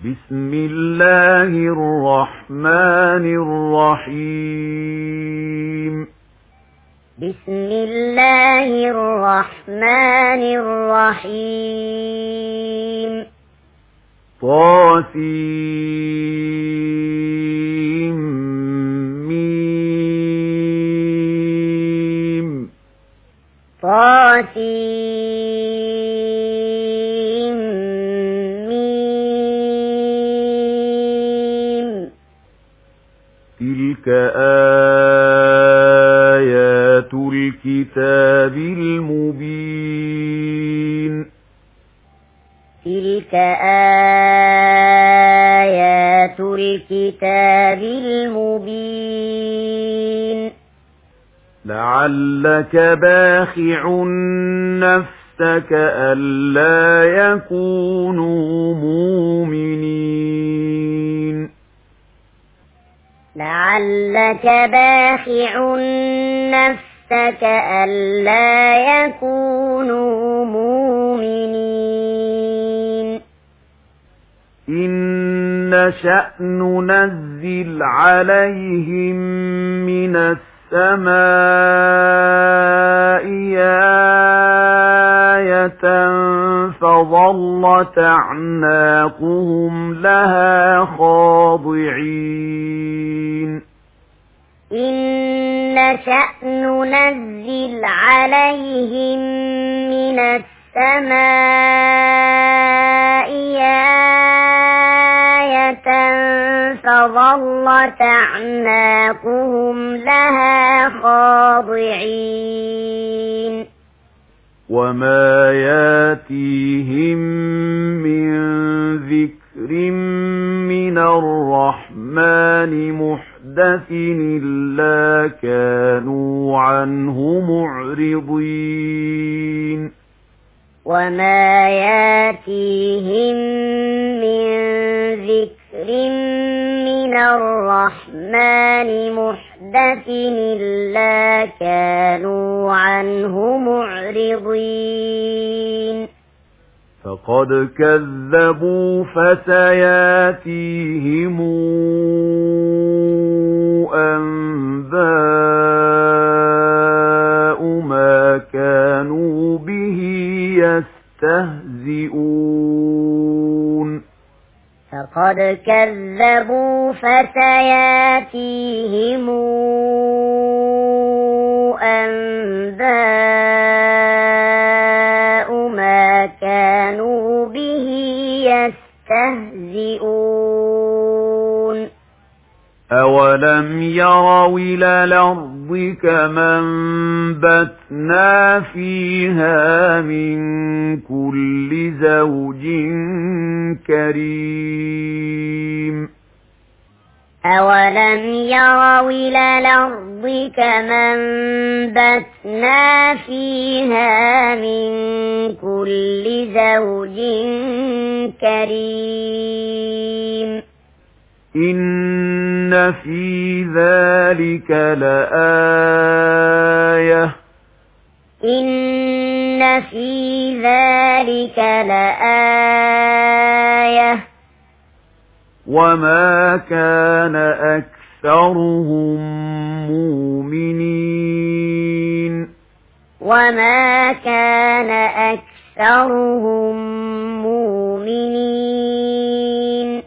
بسم الله الرحمن الرحيم بسم الله الرحمن الرحيم طاسيم تلك آيات الكتاب المبين تلك آيات الكتاب المبين لعلك باخع نفسك ألا يكونوا مؤمنين لعلك باخع نفسك ألا يكونوا مؤمنين إن نشأ ننزل عليهم من السماء آية فظلت أعناقهم لها خاضعين إن نشأ ننزل عليهم من السماء آية فظلت أعناقهم لها خاضعين وما ياتيهم من ذكر من الرحمن محدث إلا كانوا عنه معرضين وما ياتيهم من ذكر من الرحمن محدث إلا كانوا عنه معرضين فقد كذبوا فسياتيهم أنباء ما كانوا به يستهزئون فقد كذبوا فسياتيهم أنباء ما كانوا به يستهزئون أولم يروا إلى الأرض كما أنبتنا فيها من كل زوج كريم أولم يروا إلى الأرض كما أنبتنا فيها من كل زوج كريم إن في ذلك لآية إن في ذلك لآية وما كان أكثرهم مؤمنين وما كان أكثرهم مؤمنين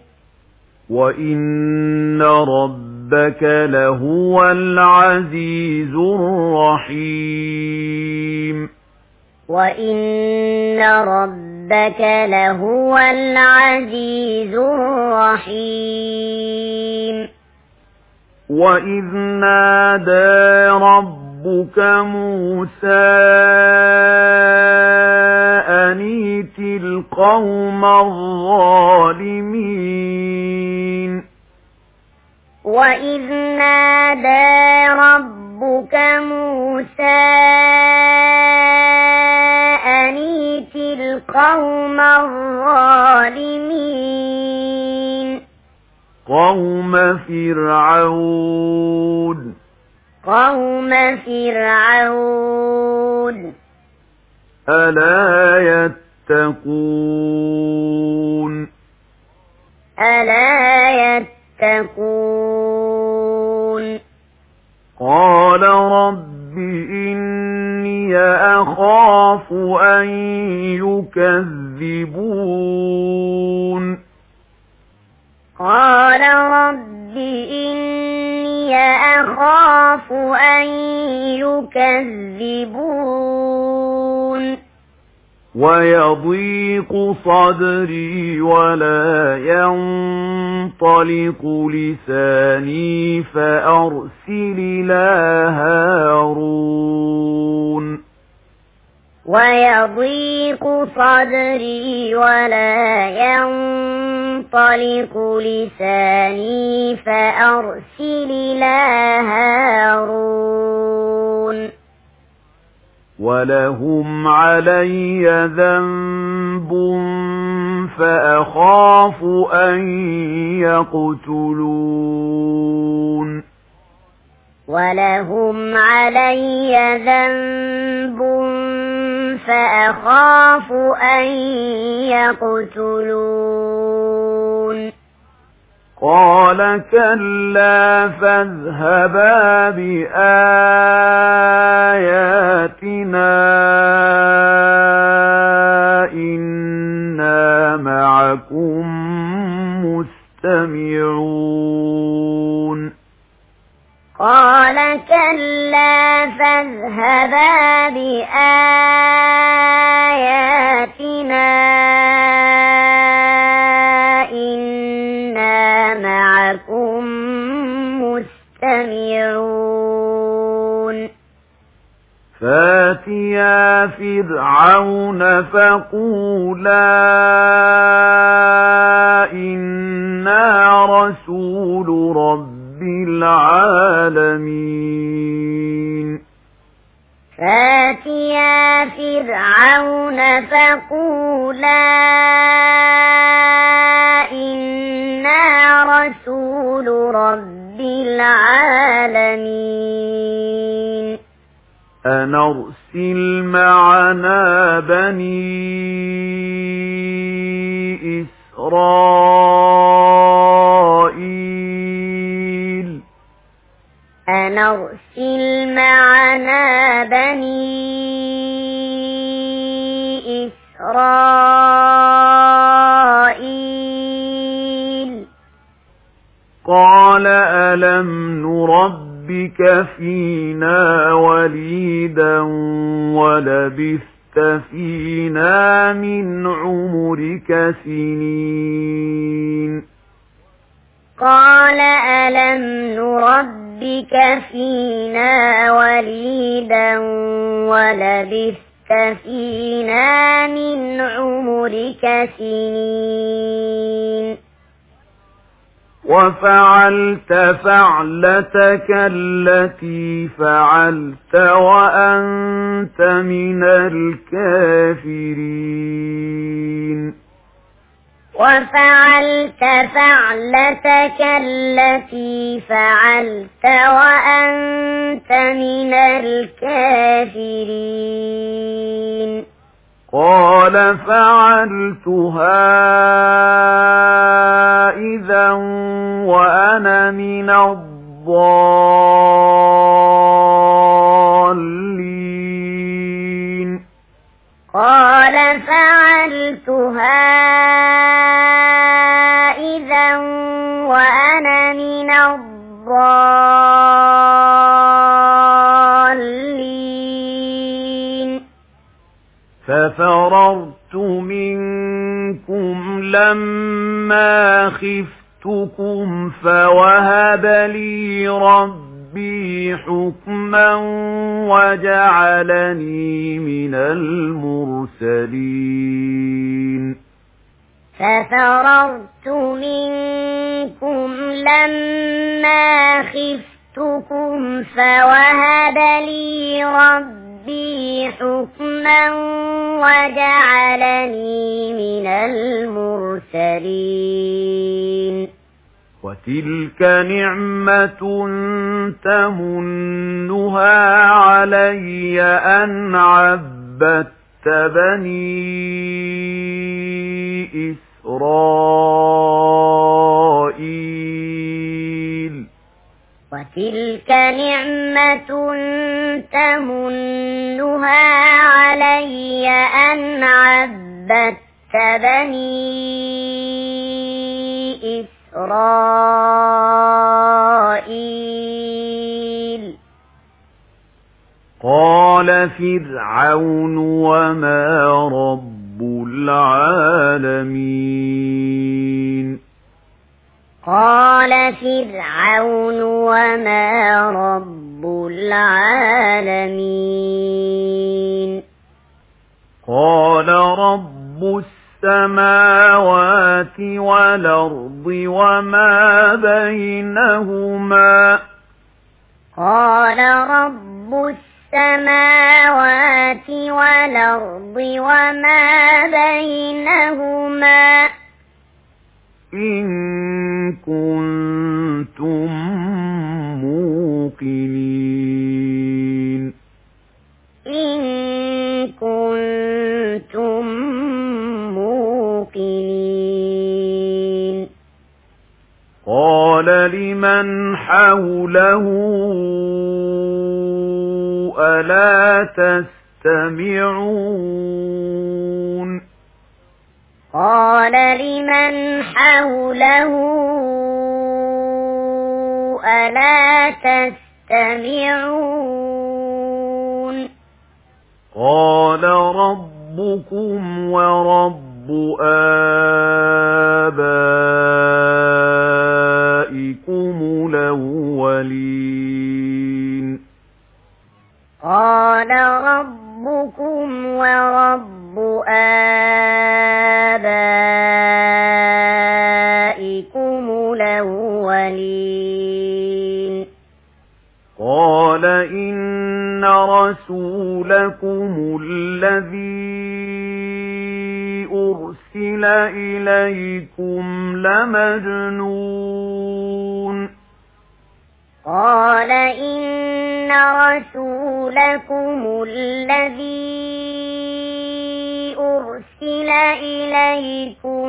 وإن ربك لهو العزيز الرحيم وإن ربك لهو العزيز الرحيم وإذ نادى ربك موسى أن ائت القوم الظالمين وإذ نادى ربك موسى أن ائت القوم الظالمين قوم فرعون ألا يتقون ألا يتقون قال رب إني أخاف أن يكذبون قال رب إني أخاف أن يكذبون ويضيق صدري ولا ينطلق لساني فأرسل إلى هارون ويضيق صدري ولا ينطلق لساني فأرسل إلى هارون ولهم علي ذنب فأخاف أن يقتلون ولهم علي ذنب فأخاف أن يقتلون قال كلا فاذهبا بآياتنا إنا معكم مستمعون قال كلا فاذهبا بآياتنا إنا معكم مستمعون فاتيا فرعون فقولا إنا رسول رب العالمين فاتيا فرعون فقولا إنا رسول رب العالمين أن أرسل معنا بني إسرائيل أن أرسل معنا بني إسرائيل قال ألم نربك فينا وليدا ولبثت فينا من عمرك سنين قال ألم نربك فينا وليدا ولبثت فينا من عمرك سنين وفعلت فعلتك التي فعلت وأنت من الكافرين وفعلت فعلتك التي فعلت وأنت من الكافرين قال فعلتها إذا وأنا من الضالين قال فعلتها إذا وأنا من الضالين ففررت منكم لما خفتكم فوهب لي ربي حكما وجعلني من المرسلين ففررت منكم لما خفتكم فوهب لي ربي حكما وجعلني من المرسلين وتلك نعمة تمنها علي أن عبدت بني إسرائيل. إسرائيل. قال فعلتها إذا وأنا من الضالين. ففررت منكم لما خفتكم فوهب لي ربي حكما وجعلني من المرسلين. وتلك نعمة تمنها علي أن عبدت بني إسرائيل. تلك نعمة تمنها علي أن عبدت بني إسرائيل. قال فرعون وما رب العالمين. قال فرعون وما رب العالمين. قال رب السماوات والأرض وما بينهما. قال رب السماوات والأرض وما بينهما إن كنتم موقنين. إن كنتم موقنين. قال لمن حوله ألا تستمعون. قال لمن حوله ألا تستمعون. قال ربكم ورب آبائكم الأولين. قال ربكم ورب آبائكم الأولين. قال إن رسولكم الذي أرسل إليكم لمجنون. قال إن رسولكم الذي أرسل إليكم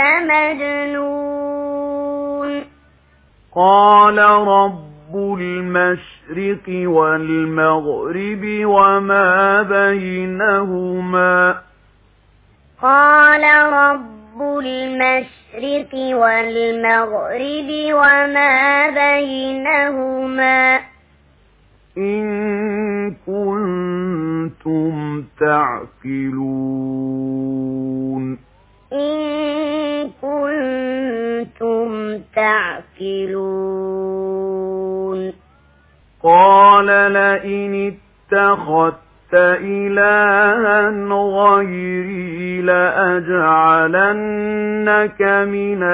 لمجنون. قال رب المشرق والمغرب وما بينهما. قال رب المشرق والمغرب وما بينهما إن كنتم تعقلون. إن كنتم تعقلون. قال لئن اتخذت إلها غيري لأجعلنك من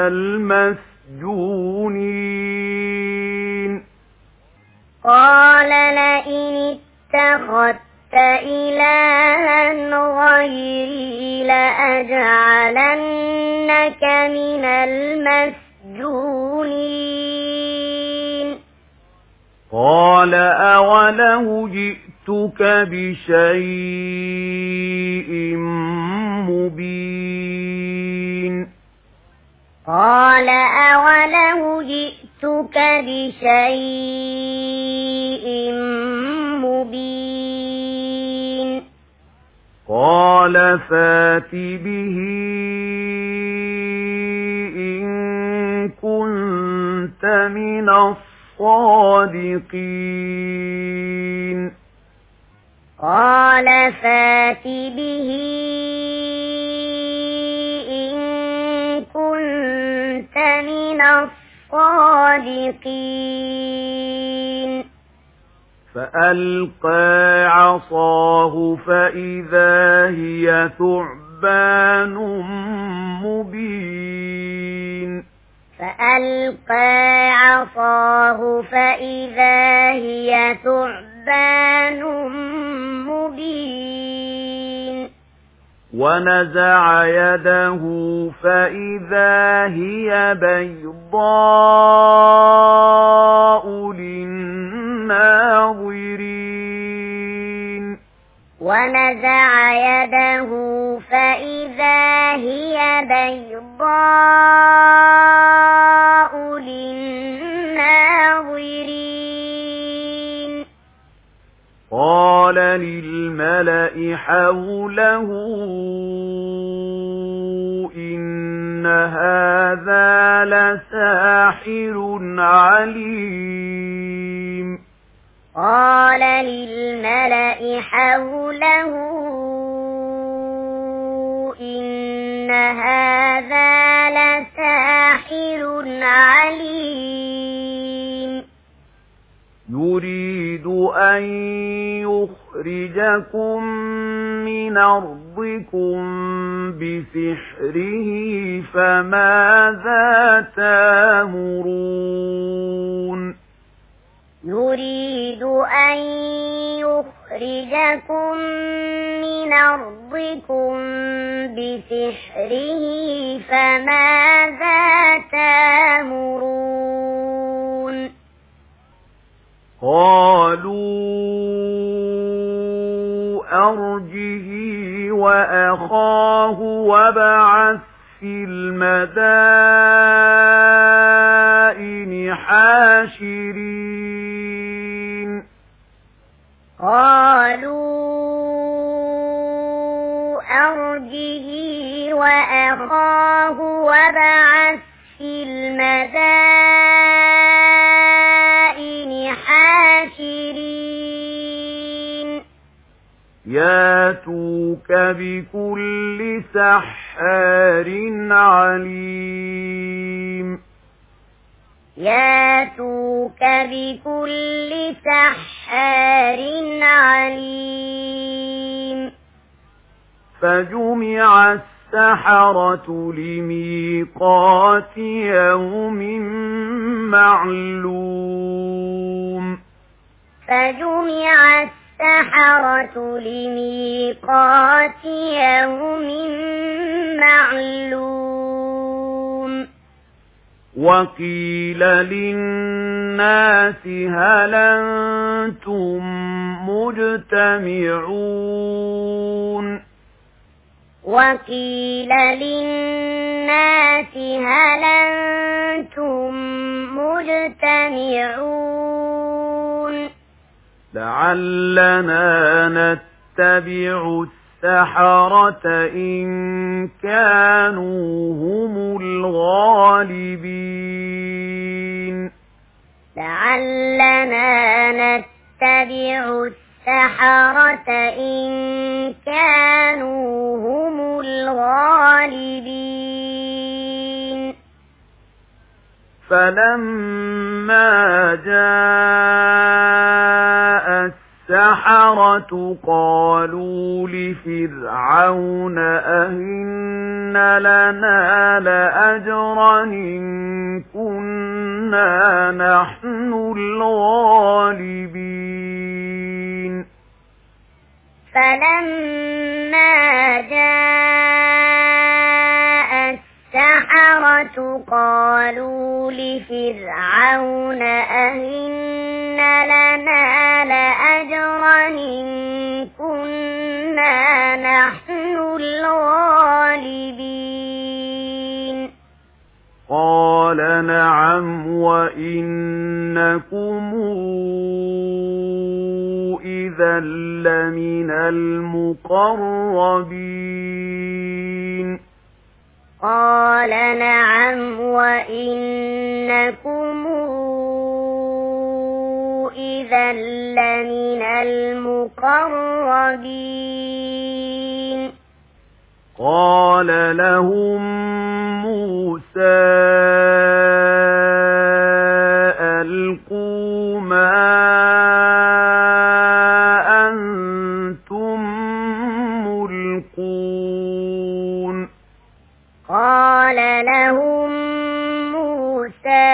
المسجونين. قال لئن اتخذت إلها غيري لأجعلنك من المسجونين. قال أولو جئتك بشيء مبين. قال أولو جئتك بشيء مبين. قال فات به إن كنت من الصادقين. قال فات به إن كنت من الصادقين. فألقى عصاه فإذا هي ثعبان مبين. فألقى عصاه فإذا هي ثعبان مبين. ونزع يده فإذا هي بيضاء للناظرين. ونزع يده فإذا هي بيضاء للناظرين. لِلْمَلَإِ حَوْلَهُ إِنَّ هَذَا لَسَاحِرٌ عَلِيمٌ قال للملأ حوله إن هذا لساحر عليم يريد أن يخرجكم من أرضكم بسحره فماذا تأمرون يريد أن يخرجكم من أرضكم بسحره فماذا تأمرون قالوا أرجه وأخاه وابعث في المدائن حاشرين قالوا أرجه وأخاه وابعث في المدائن حاشرين ياتوك بكل سحار عليم ياتوك بكل سحار عليم فجمع السحرة لميقات يوم معلوم فجمع السحرة لميقات يوم معلوم وقيل للناس هل أنتم مجتمعون وقيل للناس هل أنتم مجتمعون لعلنا نتبع السحرة إن كانوا هم الغالبين لعلنا نتبع السحرة إن كانوا هم الغالبين فلما جاء السحرة قالوا لفرعون أئن لنا لأجرا إن كنا نحن الغالبين فلما جاء السحرة قالوا لفرعون أئن لنا لأجرا إن كنا نحن الغالبين قال نعم وإنكم إذا لمن المقربين قال نعم وإنكم إذا لمن المقربين قال لهم موسى ألقوا ما أنتم ملقون قال لهم موسى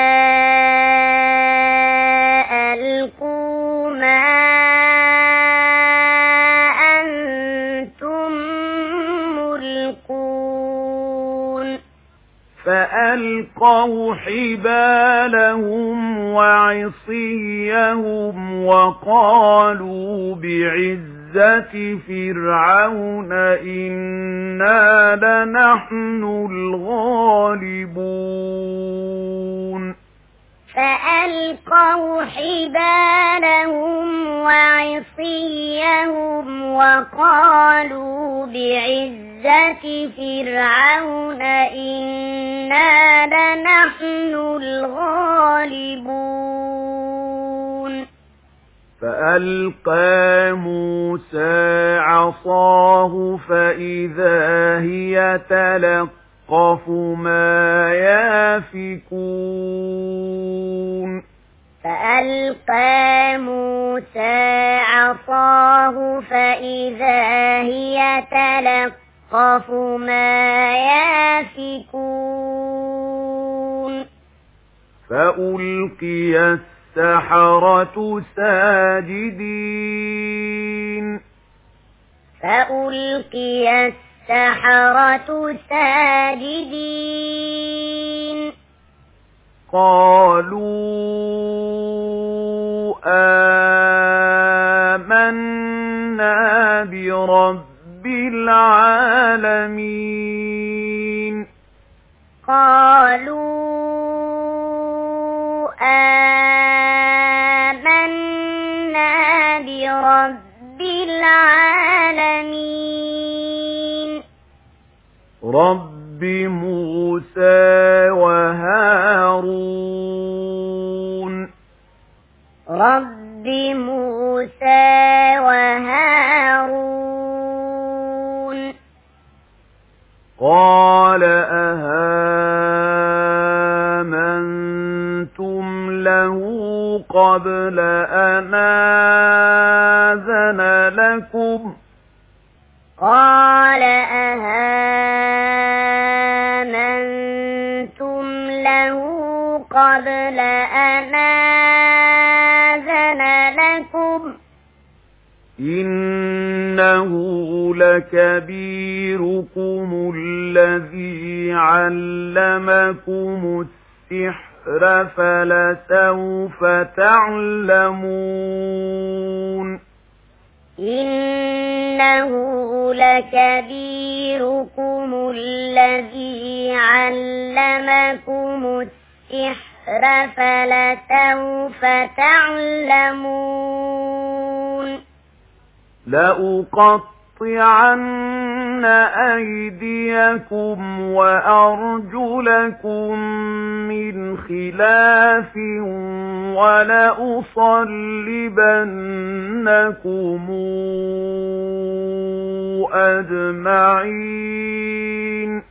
ألقوا ما أنتم ملقون فألقوا حبالهم وعصيهم وقالوا بعزة فرعون إنا لنحن الغالبون فألقوا حبالهم وعصيهم وقالوا بعزة فرعون إنا لنحن الغالبون فألقى موسى عصاه فإذا هي تلقف ما يافكون فألقى موسى عصاه فإذا هي تلقف ما يافكون فألقي السحرة ساجدين فألقي السحرة ساجدين قالوا آمنا برب العالمين قالوا آمنا برب العالمين رب موسى وهارون رب موسى وهارون قال أهامنتم له قبل أن آذن لكم قال أهامنتم له قبل أن آذن لكم إنه لكبيركم الذي علمكم السحر فلسوف تعلمون إنه لكبيركم الذي علمكم السحر فلسوف تعلمون لأقطعن أيديكم وأرجلكم من خلاف ولأصلبنكم أجمعين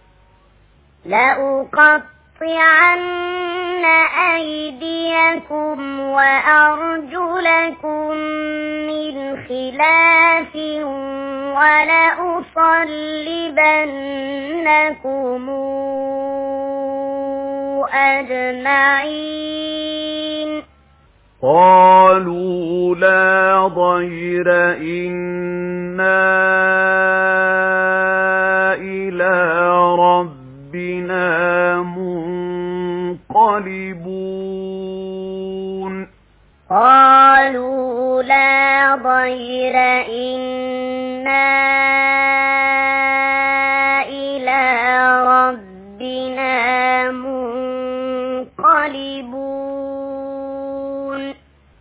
لأقطعن أيديكم وأرجلكم من خلاف ولأصلبنكم أجمعين قالوا لا ضير إنا إلى ربنا منقلبون قالوا لا ضير إنا إلى ربنا منقلبون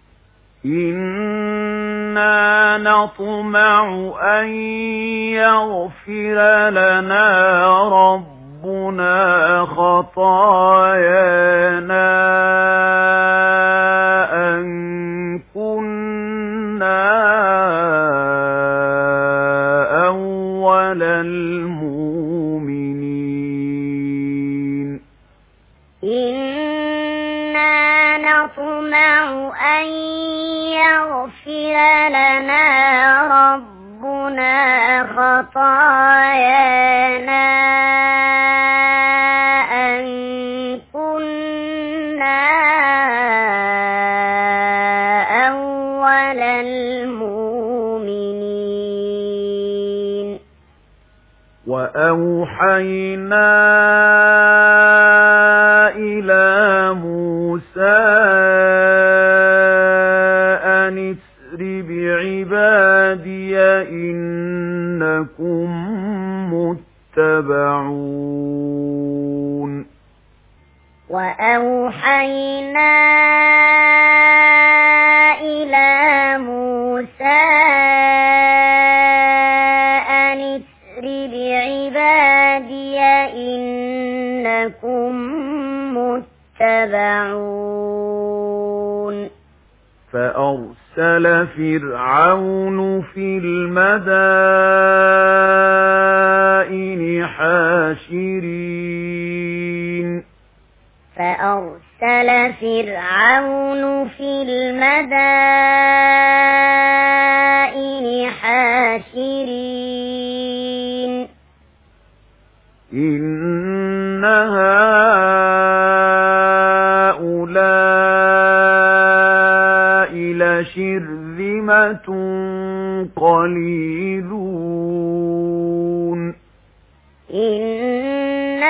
إنا نطمع أن يغفر لنا ربنا خطايانا أن كنا أول المؤمنين إنا نطمع أن يغفر لنا ربنا خطايانا أن كنا أول المؤمنين وأوحينا إلى موسى أن اسر بعبادي إنكم متبعون وأوحينا إلى موسى أن اسر بعبادي إنكم متبعون فأرسل فرعون في المدائن حاشرين فأرسل فرعون في المدائن حاشرين إن هؤلاء لشرذمة قليلون إن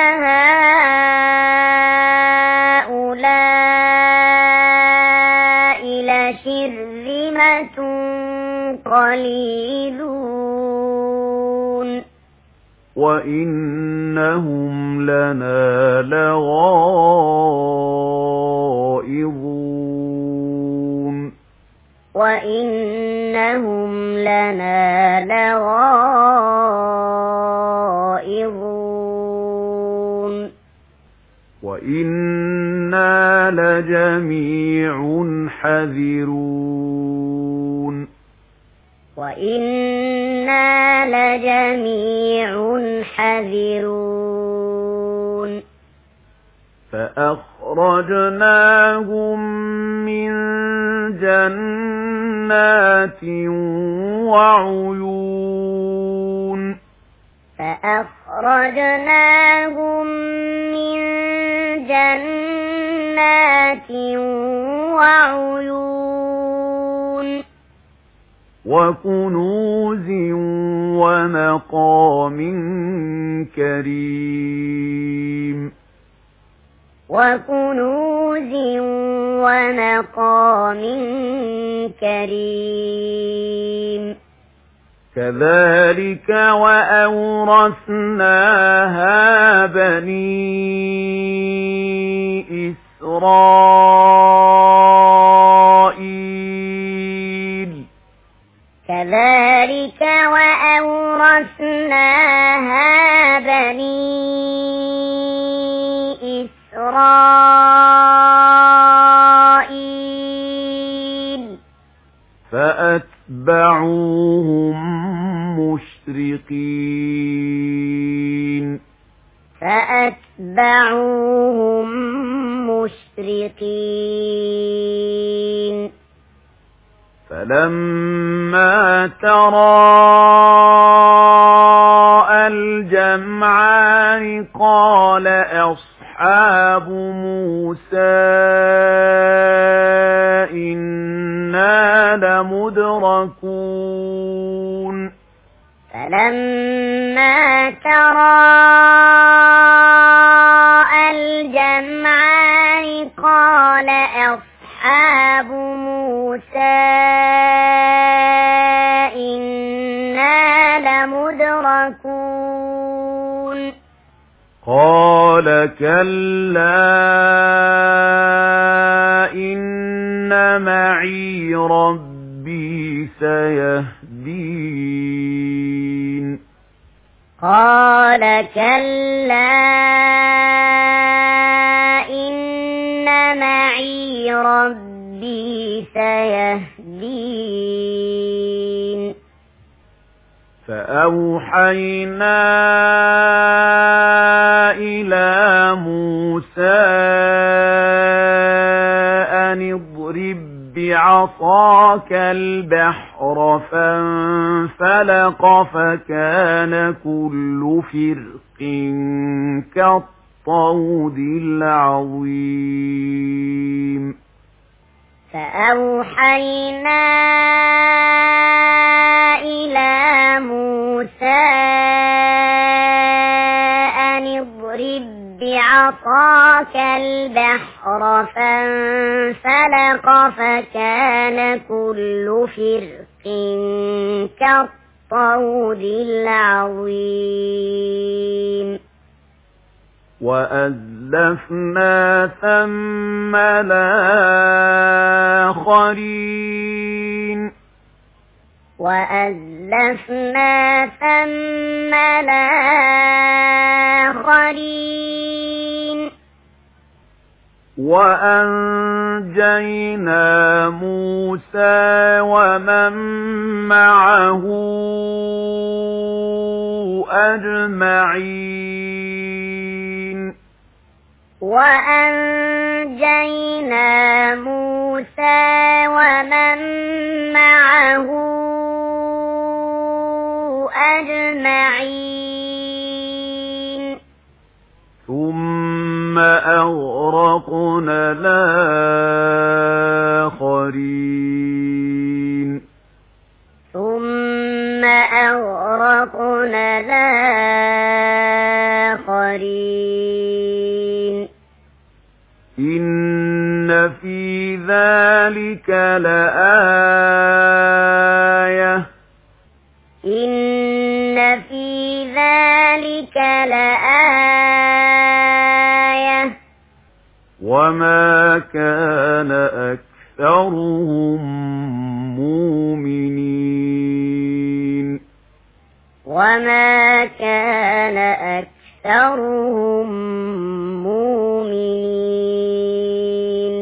هؤلاء لشرذمة قليلون وإنهم لنا لغائظون وإنهم لنا لغائظون وإنا لجميع حذرون وإنا لجميع حذرون فأخرجناهم من جنات وعيون فأخرجناهم من جنات وعيون وكنوز ومقام كريم وكنوز ومقام كريم كذلك وأورثناها بني إسرائيل كذلك وأورثناها بني إسرائيل فأتبعوهم مشرقين فأتبعوهم مشرقين فلما تراءى الجمعان قال أصحاب موسى إنا لمدركون فلما تراءى الجمعان قال أصحاب موسى إنا لمدركون قال كلا إن معي ربي سيهدين قال كلا إن معي ربي سيهدين فأوحينا إلى موسى أن اضرب بعصاك البحر فانفلق فكان كل فرق كالطود العظيم فأوحينا إلى موسى أن اضرب بعصاك البحر فانفلق فكان كل فرق كالطود العظيم وأزلفنا ثم الآخرين وأزلفنا ثم الآخرين وأنجينا موسى ومن معه أجمعين وأنجينا موسى ومن معه أجمعين ثم أغرقنا الآخرين ثم أغرقنا الآخرين إن في ذلك لآية إن في ذلك لآية وما كان أكثرهم مؤمنين وما كان أكثرهم مؤمنين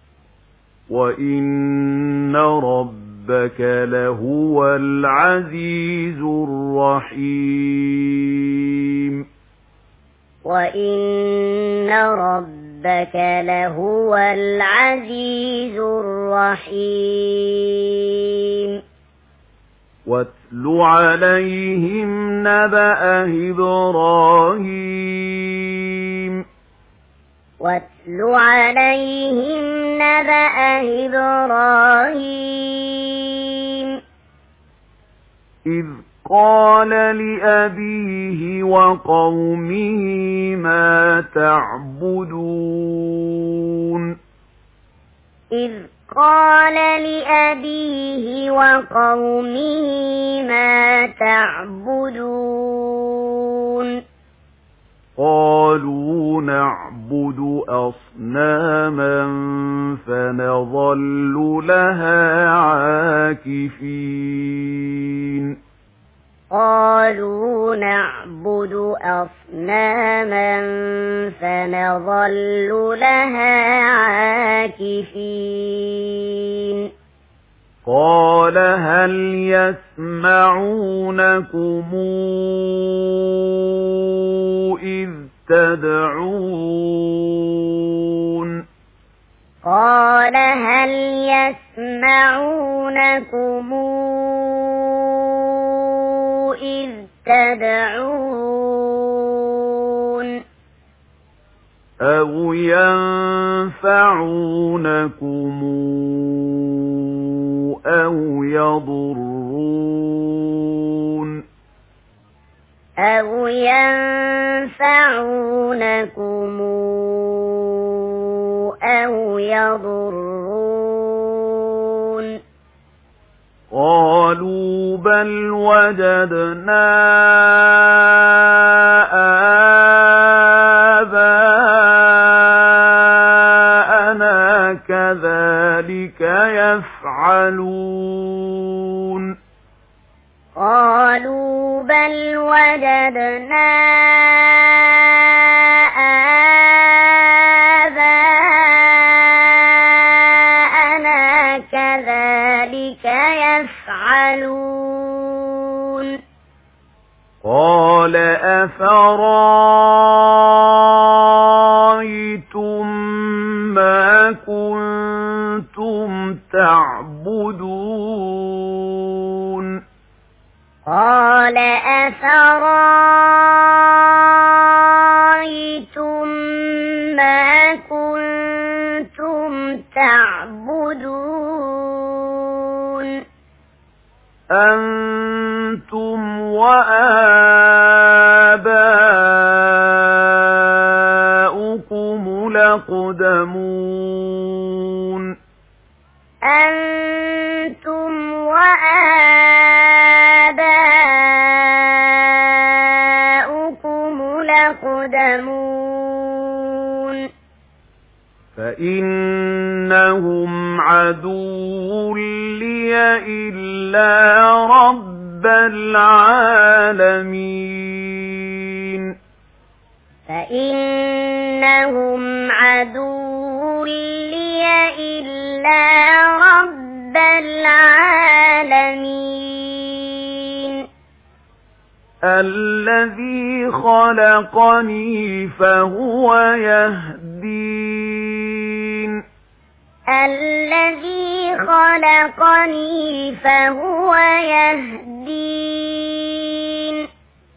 وإن ربك لهو العزيز الرحيم وإن ربك لهو العزيز الرحيم واتل عليهم نبأ إبراهيم واتل عليهم نبأ إبراهيم إذ قال لأبيه وقومه ما تعبدون إذ قال لأبيه وقومه ما تعبدون قالوا نعبد أصناما فنظل لها عاكفين قالوا نعبد أصناما فنظل لها عاكفين قال هل يسمعونكم إذ تدعون قال هل يسمعونكم إذ تدعون أو ينفعونكم أو يضرون أو ينفعونكم أو يضرون قالوا بل وجدنا آباءنا كذلك يفعلون قالوا بل وجدنا آباءنا كذلك يفعلون قال أفرأيتم ما كنتم تعبدون قال أفرأيتم ما كنتم تعبدون أنتم وآباؤكم الأقدمون أنتم وآباؤكم الأقدمون فإنهم عدو لي إلا رب العالمين فإنهم عدو لي إلا رب العالمين الذي خلقني فهو يهدين الذي خلقني فهو يهدين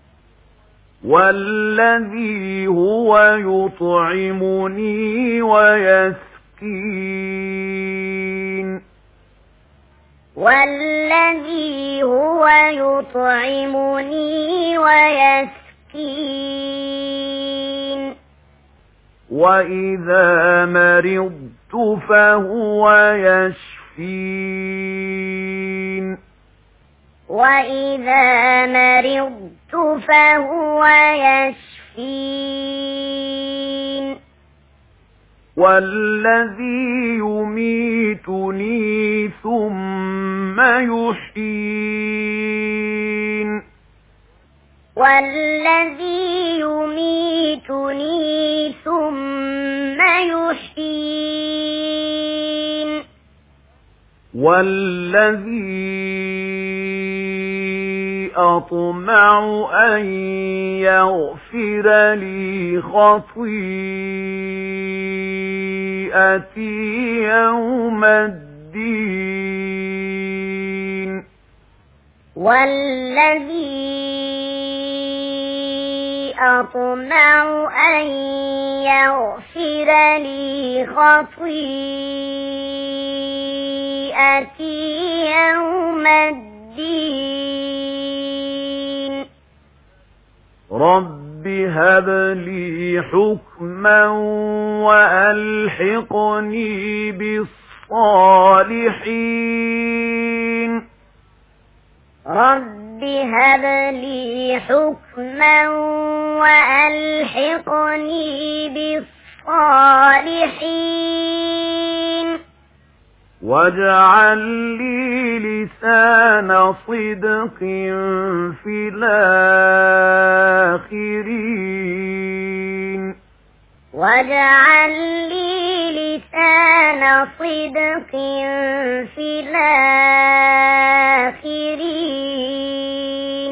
والذي هو يطعمني ويسقين والذي هو يطعمني ويسقين وإذا مرضت فهو يشفين وإذا مرضت فهو يشفين والذي يميتني ثم يحيين والذي يميتني ثم يحيين والذي أطمع أن يغفر لي خطيئتي يوم الدين والذي أطمع أن يغفر لي خطيئتي يوم الدين رب هب لي حكما وألحقني بالصالحين رب هب لي حكما وألحقني بالصالحين واجعل لي لسان صدق في الآخرين واجعل لي لسان صدق في الآخرين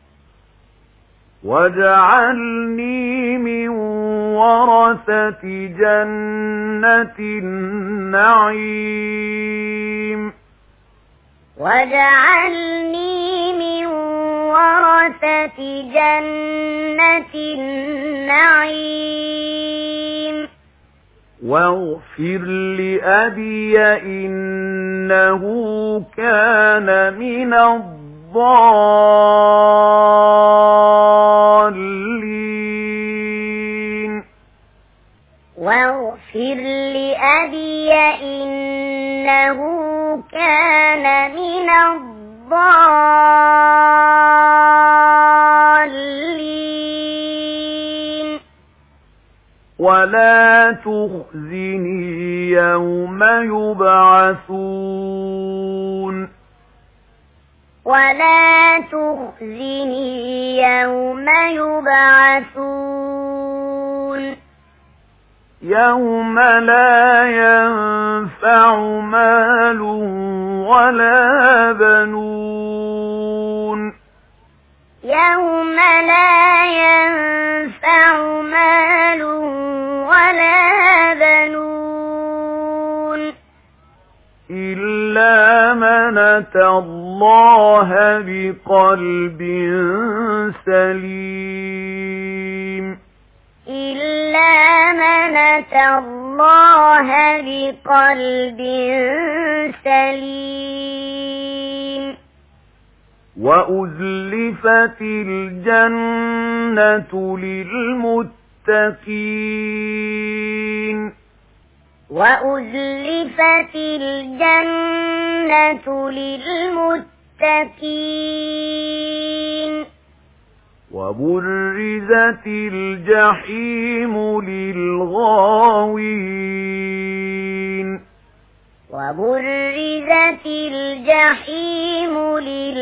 واجعلني من ورثة جنة النعيم واجعلني من ورثة جنة النعيم واغفر لأبي إنه كان من الضالين واغفر لأبي إنه كان من الضالين ولا تخزني يوم يبعثون ولا تخزني يوم يبعثون يوم لا ينفع مال ولا بنون يوم لا ينفع مال ولا بنون إلا من أتى الله بقلب سليم إلا من أتى الله بقلب سليم وأزلفت الجنة للمتقين وأزلفت الجنة للمتقين وبرزت الجحيم للغاوين وبرزت الجحيم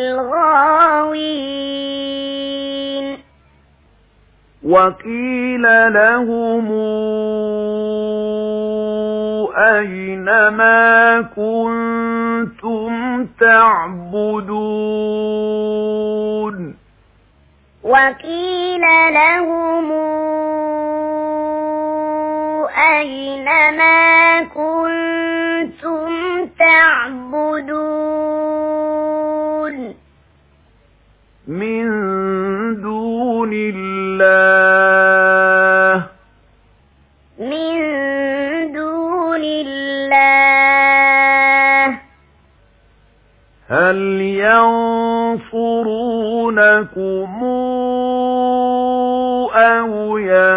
للغاوين وقيل لهم أين ما كنتم تعبدون وقيل لهم أين ما كنتم تعبدون من دون الله هل ينصرونكم أو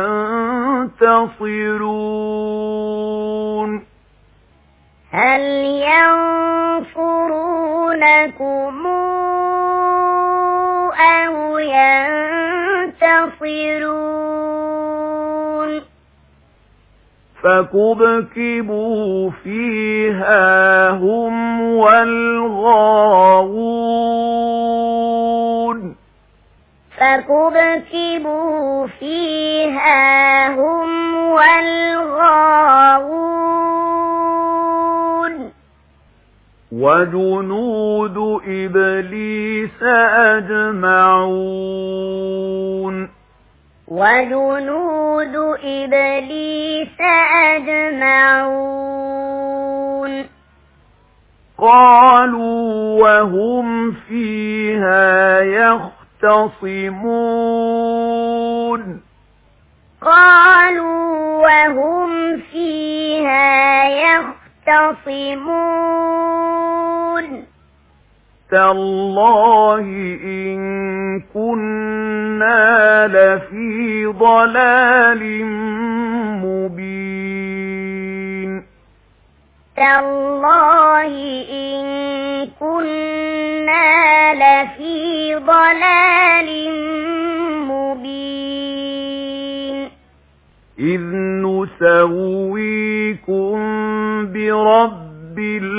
ينتصرون هل ينصرونكم أو ينتصرون فكبكبوا فيها هم والغاوون فكبكبوا فيها هم والغاوون وجنود إبليس أجمعون وجنود إبليس أجمعون قالوا وهم فيها يختصمون قالوا وهم فيها يختصمون تالله إن كنا لفي ضلال مبين تالله إن كنا لفي ضلال مبين إذ نسويكم برب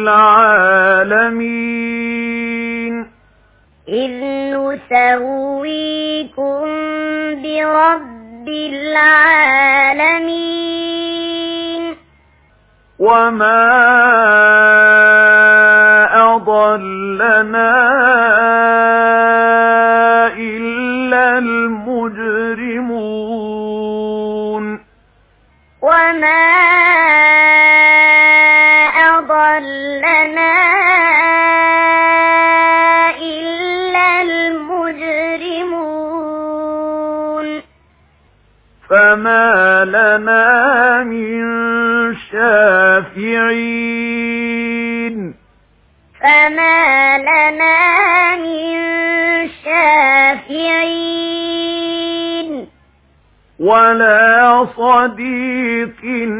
العالمين إذ نسويكم برب العالمين وما أضلنا إلا المجرمون وما أضلنا إلا المجرمون فما لنا من شافعين فما لنا من شافعين ولا صديق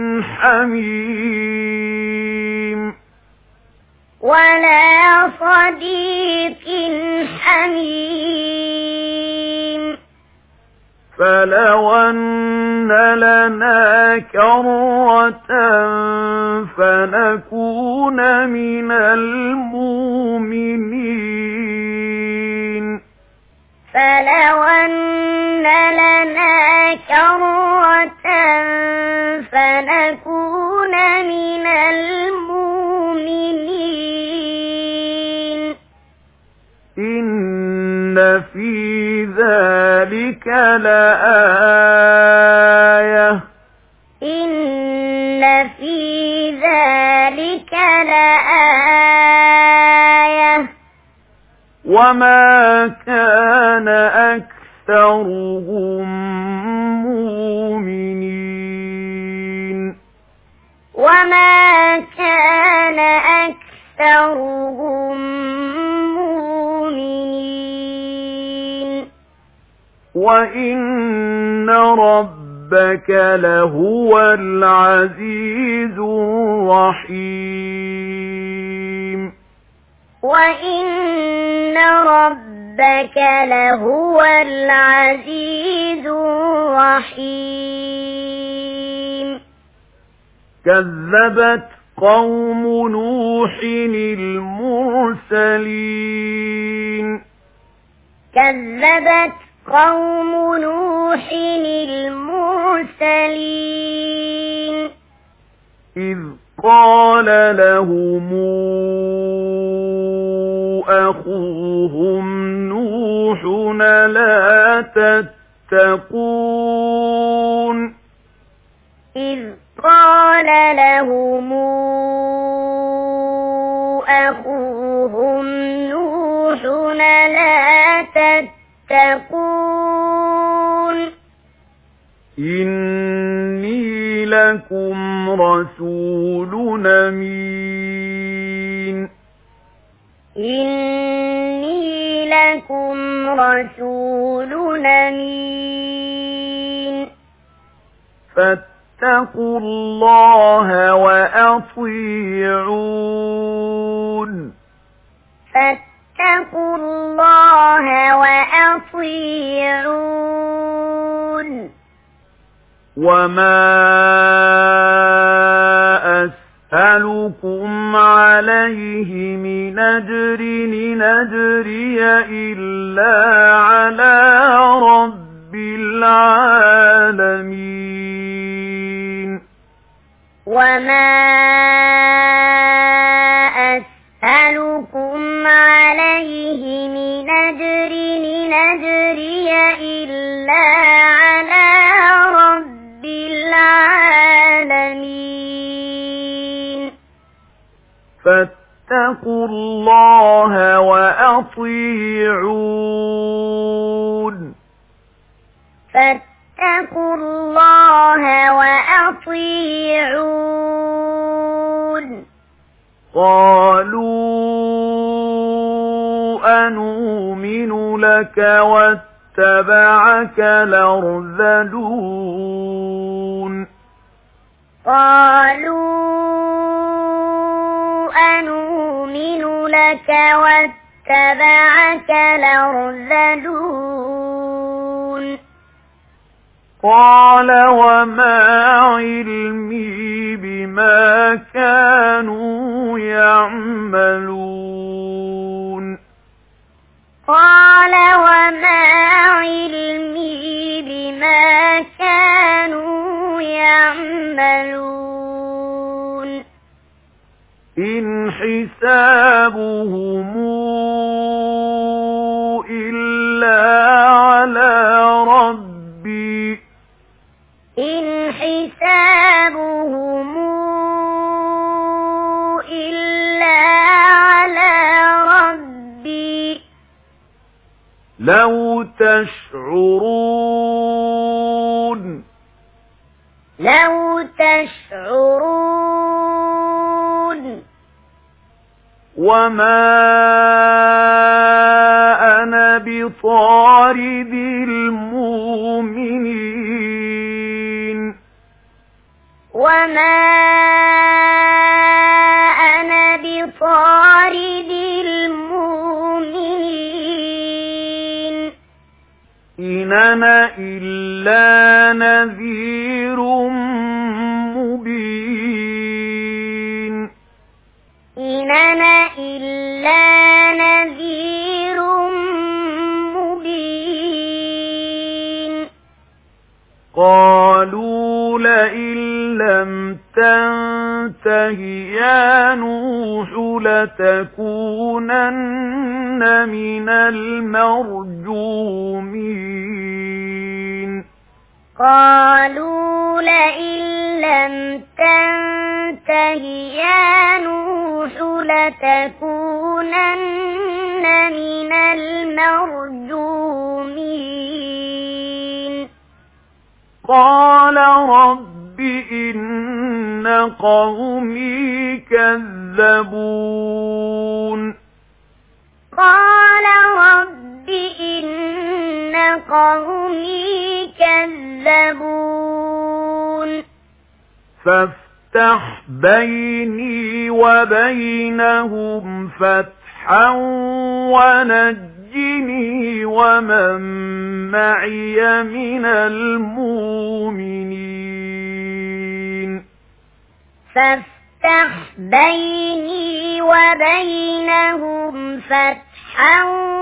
حميم ولا صديق حميم فلو أن لنا كرة فنكون من المؤمنين فلو أن لنا كرة فنكون من المؤمنين إن في ذلك لآية إن في ذلك لآية وما كان أكثرهم مؤمنين وما كان أكثرهم مؤمنين وإن ربك لهو العزيز الرحيم وإن ربك لهو العزيز الرحيم كذبت قوم نوح المرسلين كذبت قوم نوح المرسلين إذ قال لهم أخوهم نوح لا تتقون إذ قال لهم أخوهم نوح لا تتقون إني لكم رسول أمين إني لكم رسول أمين فاتقوا الله وأطيعون فاتقوا الله وأطيعون وما أسألكم عليه من أجر إن أجري إلا على رب العالمين وما أسألكم عليه من أجر إن أجري إلا على رب العالمين فاتقوا الله وأطيعون فاتقوا الله وأطيعون قالوا أنؤمن لك واتبعك الأرذلون قالوا أنؤمن لك واتبعك الأرذلون قال وما علمي بما كانوا يعملون قال وما علمي بما كانوا يعملون إن حسابهم إلا على ربي إن حسابهم إلا على ربي لو تشعرون وما أنا بطارد المؤمنين وما أنا بطارد المؤمنين إن أنا إلا نذير مبين إن أنا إلا نذير مبين قالوا لئن لم تنته يا نوح لتكونن من المرجومين قالوا لئن لم تنته يا نوح لتكونن من المرجومين قال رب إن قومي كذبون قال رب إن قومي كذبون فافتح بيني وبينهم فتحا ونجني ومن معي من المؤمنين فافتح افتح بيني وبينهم فتحا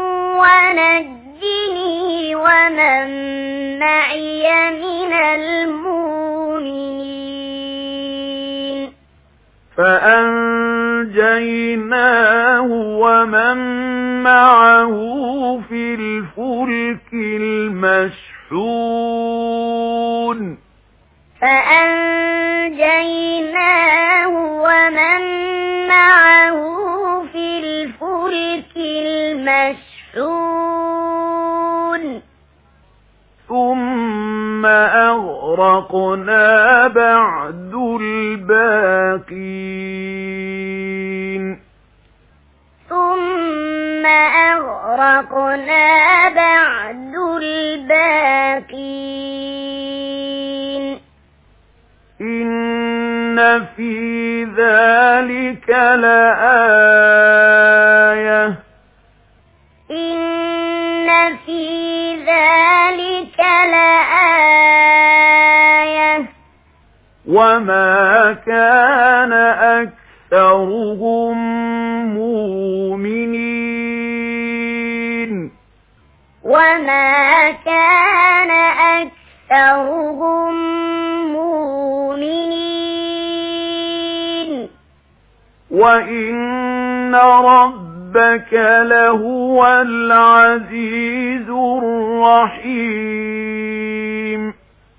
ونجني ومن معي من المؤمنين فأنجيناه ومن معه في الفلك المشحون فأنجيناه ومن معه في الفلك المشحون ثم أغرقنا بعد الباقين ثم أغرقنا بعد الباقين إن في ذلك لآية إن في ذلك لآية وما كان أكثرهم مؤمنين وما كان أكثرهم مؤمنين وإن ربك لهو العزيز الرحيم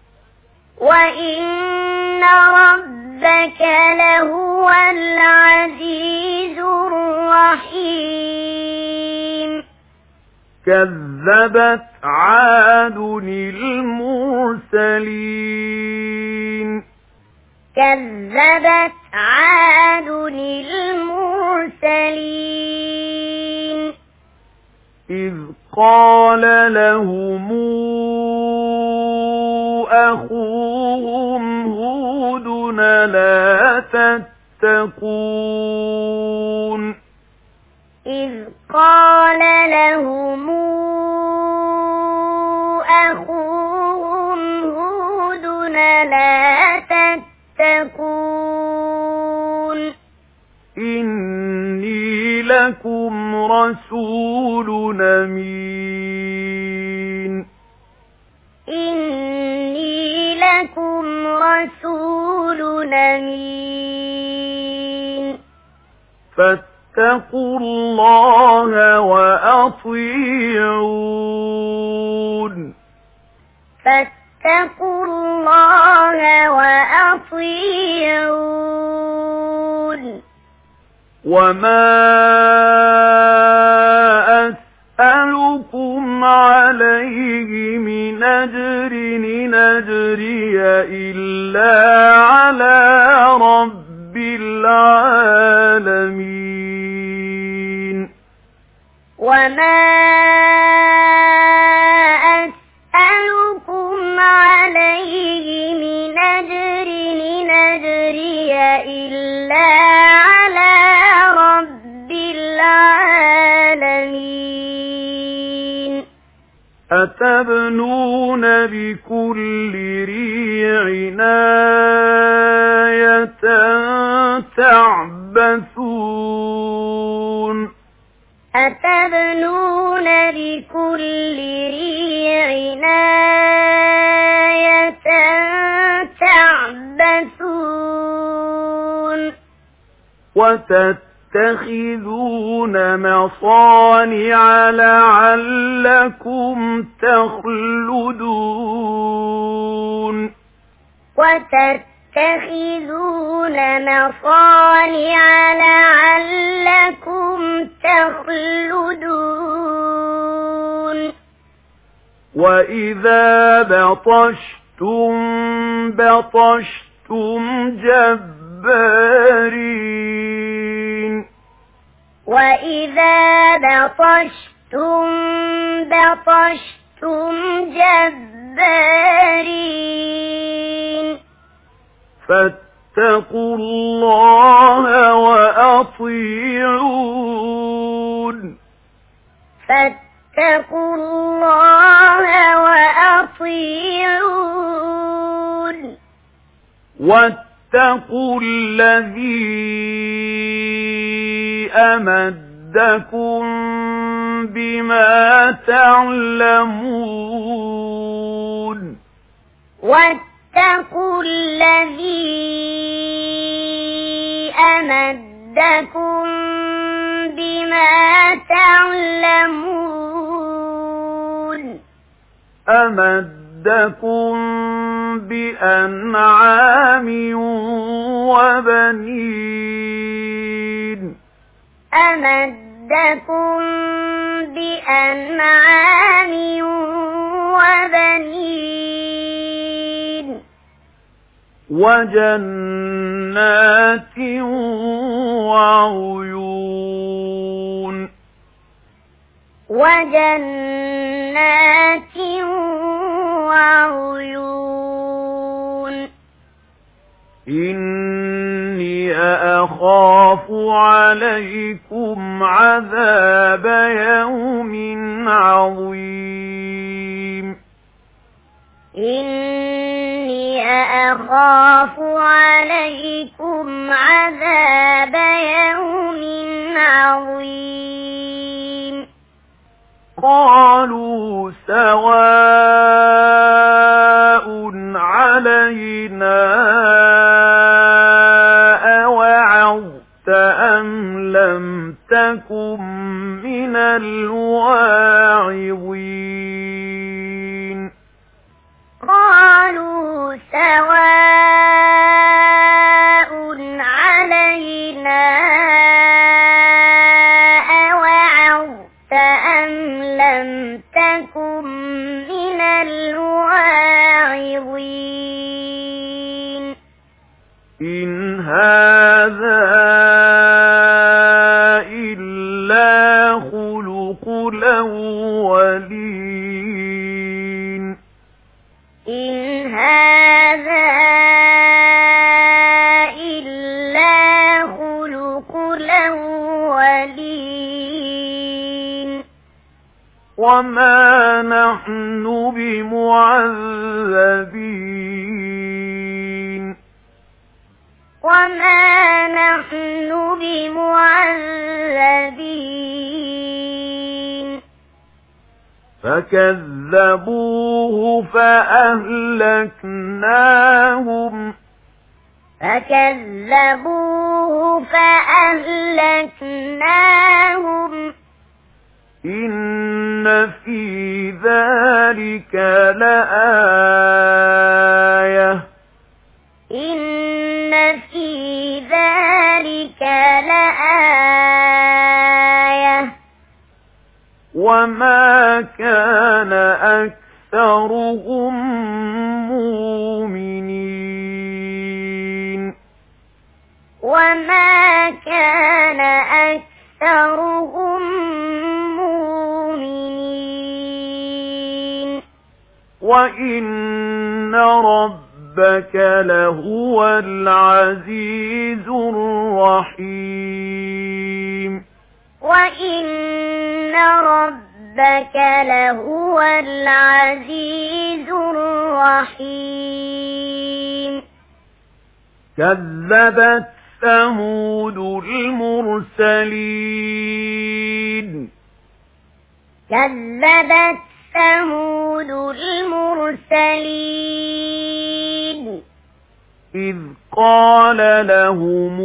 وإن ربك لهو العزيز الرحيم كذبت عاد المرسلين كذبت عاد المرسلين إذ قال لهم أخوهم هود لا تتقون إذ قال لهم أخوهم هود لا تتقون إني لكم رسول أمين إني لكم رسول أمين فاتقوا الله وأطيعون فاتقوا الله وأطيعون وما أسألكم عليه من أجر إن أجري إلا على رب العالمين وما أسألكم عليه من أجر إن أجري إلا على رب العالمين أتبنون بكل ريع آية تعبثون أتبنون بكل ريع آية تعبثون وتتخذون مصانع لعلكم تخلدون وتتخذون مصانع لعلكم تخلدون وإذا بطشتم بطشتم جبارين وإذا بطشتم بطشتم جبارين فاتقوا الله وأطيعون فاتقوا الله وأطيعون واتقوا الذي أمدكم بما تعلمون واتقوا الذي أمدكم بما تعلمون أمدكم بأنعام وبنين أمدكم بأنعام وبنين وجنات وعيون وجنات وعيون إني أخاف عليكم عذاب يوم عظيم إني أخاف عليكم عذاب يوم عظيم قالوا سواء علينا أوعظت أم لم تكن من الواعظين قالوا سواء علينا أوعظت أم لم تكن من الواعظين إن هذا إلا خلق الأولين إن هذا إلا خلق الأولين وما نحن بمعذبين وما نحن بمعذبين فكذبوه فأهلكناهم إن في ذلك لآية إن في ذلك لآية وما كان أكثرهم مؤمنين وما كان أكثرهم مؤمنين وإن ربك لهو العزيز الرحيم وإن ربك لهو العزيز الرحيم كذبت ثمود المرسلين كذبت ثمود المرسلين إذ قال لهم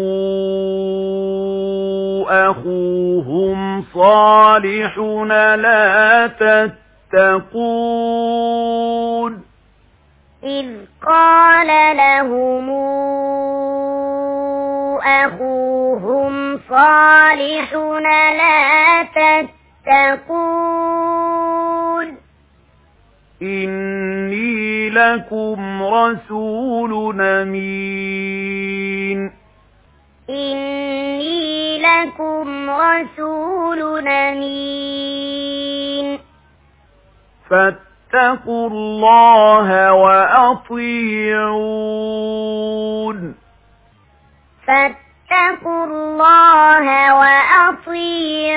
أخوهم صالح لا تتقون إذ قال لهم أخوهم صالح لا تتقون إني لكم رسول أمين إني لكم رسول أمين فاتقوا الله وأطيعون فاتقوا الله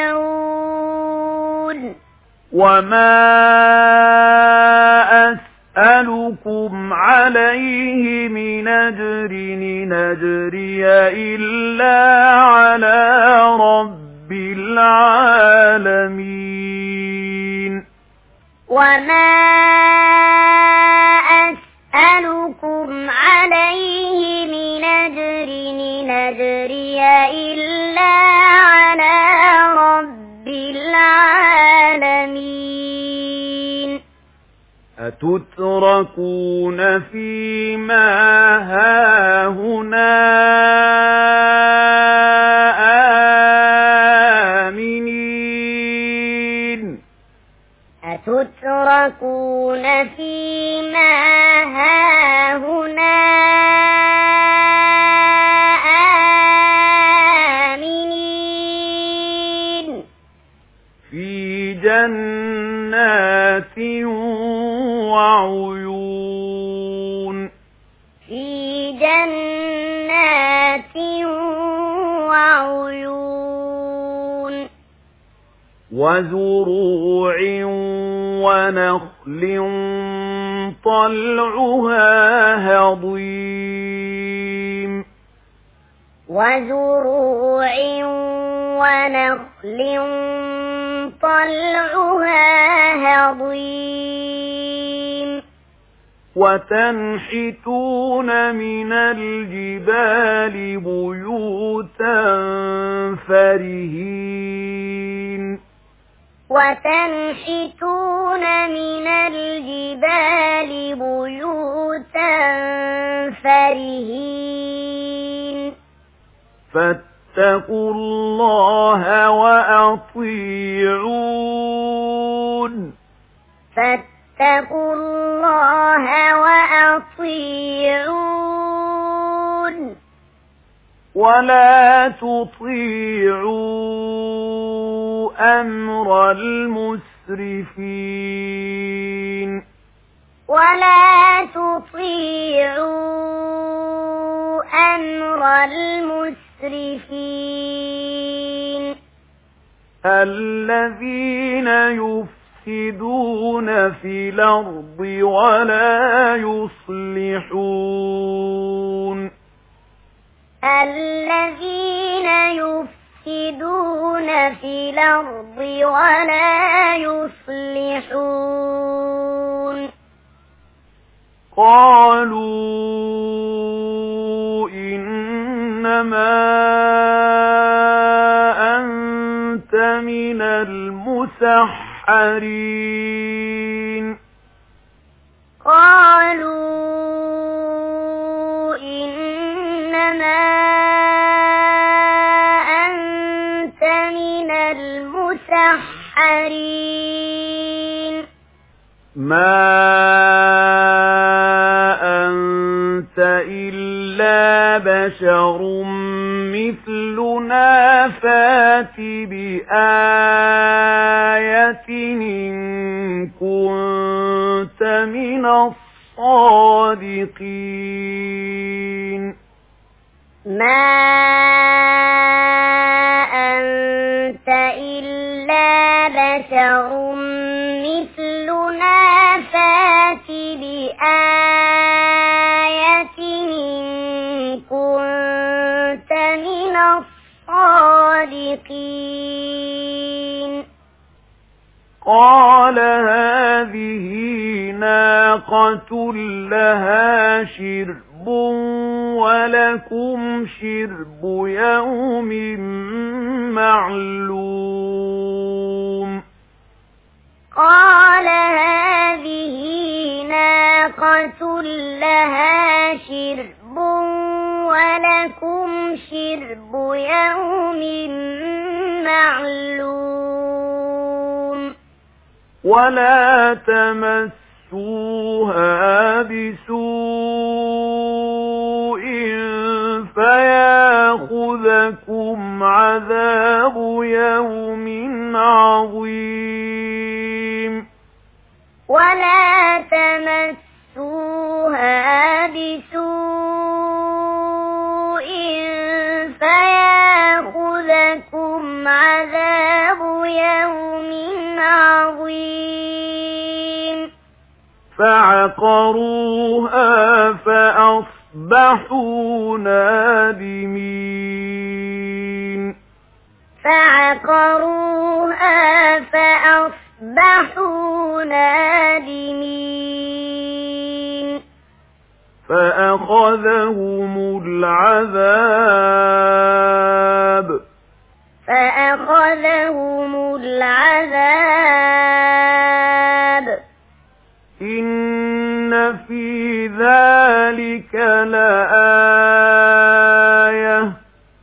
وأطيعون وما أسألكم عليه من أجر إن أجري إلا على رب العالمين وما أسألكم عليه من أجر إن أجري إلا على رب العالمين أتتركون فيما هاهنا آمنين أتتركون فيما هاهنا آمنين في جنات وعيون في جنات وعيون وزروع ونخل طلعها هضيم وزروع ونخل طلعها هضيم وتنحتون من الجبال بيوتا فرهين وتنحتون من الجبال بيوتا فرهين فاتقوا الله وأطيعون فاتقوا الله وأطيعون ولا تطيعوا أمر المسرفين ولا تطيعوا أمر المسرفين الذين يفسدون في الأرض ولا يصلحون الذين يفسدون في الأرض ولا يصلحون قالوا إنما أنت من المسحرين قالوا إنما أنت من المسحرين ما أنت إلا بشر مثلنا فات بآية إن كنت من الصادقين ما أنت إلا بشر مثلنا فات بآية إن كنت من الصادقين قال هذه ناقة لها شرب ولكم شرب يوم معلوم قال هذه ناقة لها شرب ولكم شرب يوم معلوم ولا تمسوها بسوء فياخذكم عذاب يوم عظيم ولا تمسوها بسوء فياخذكم عذاب يوم عظيم فعقروها فأصبحوا نادمين فعقروها فأصبحوا نادمين فأخذهم العذاب إن في ذلك لآية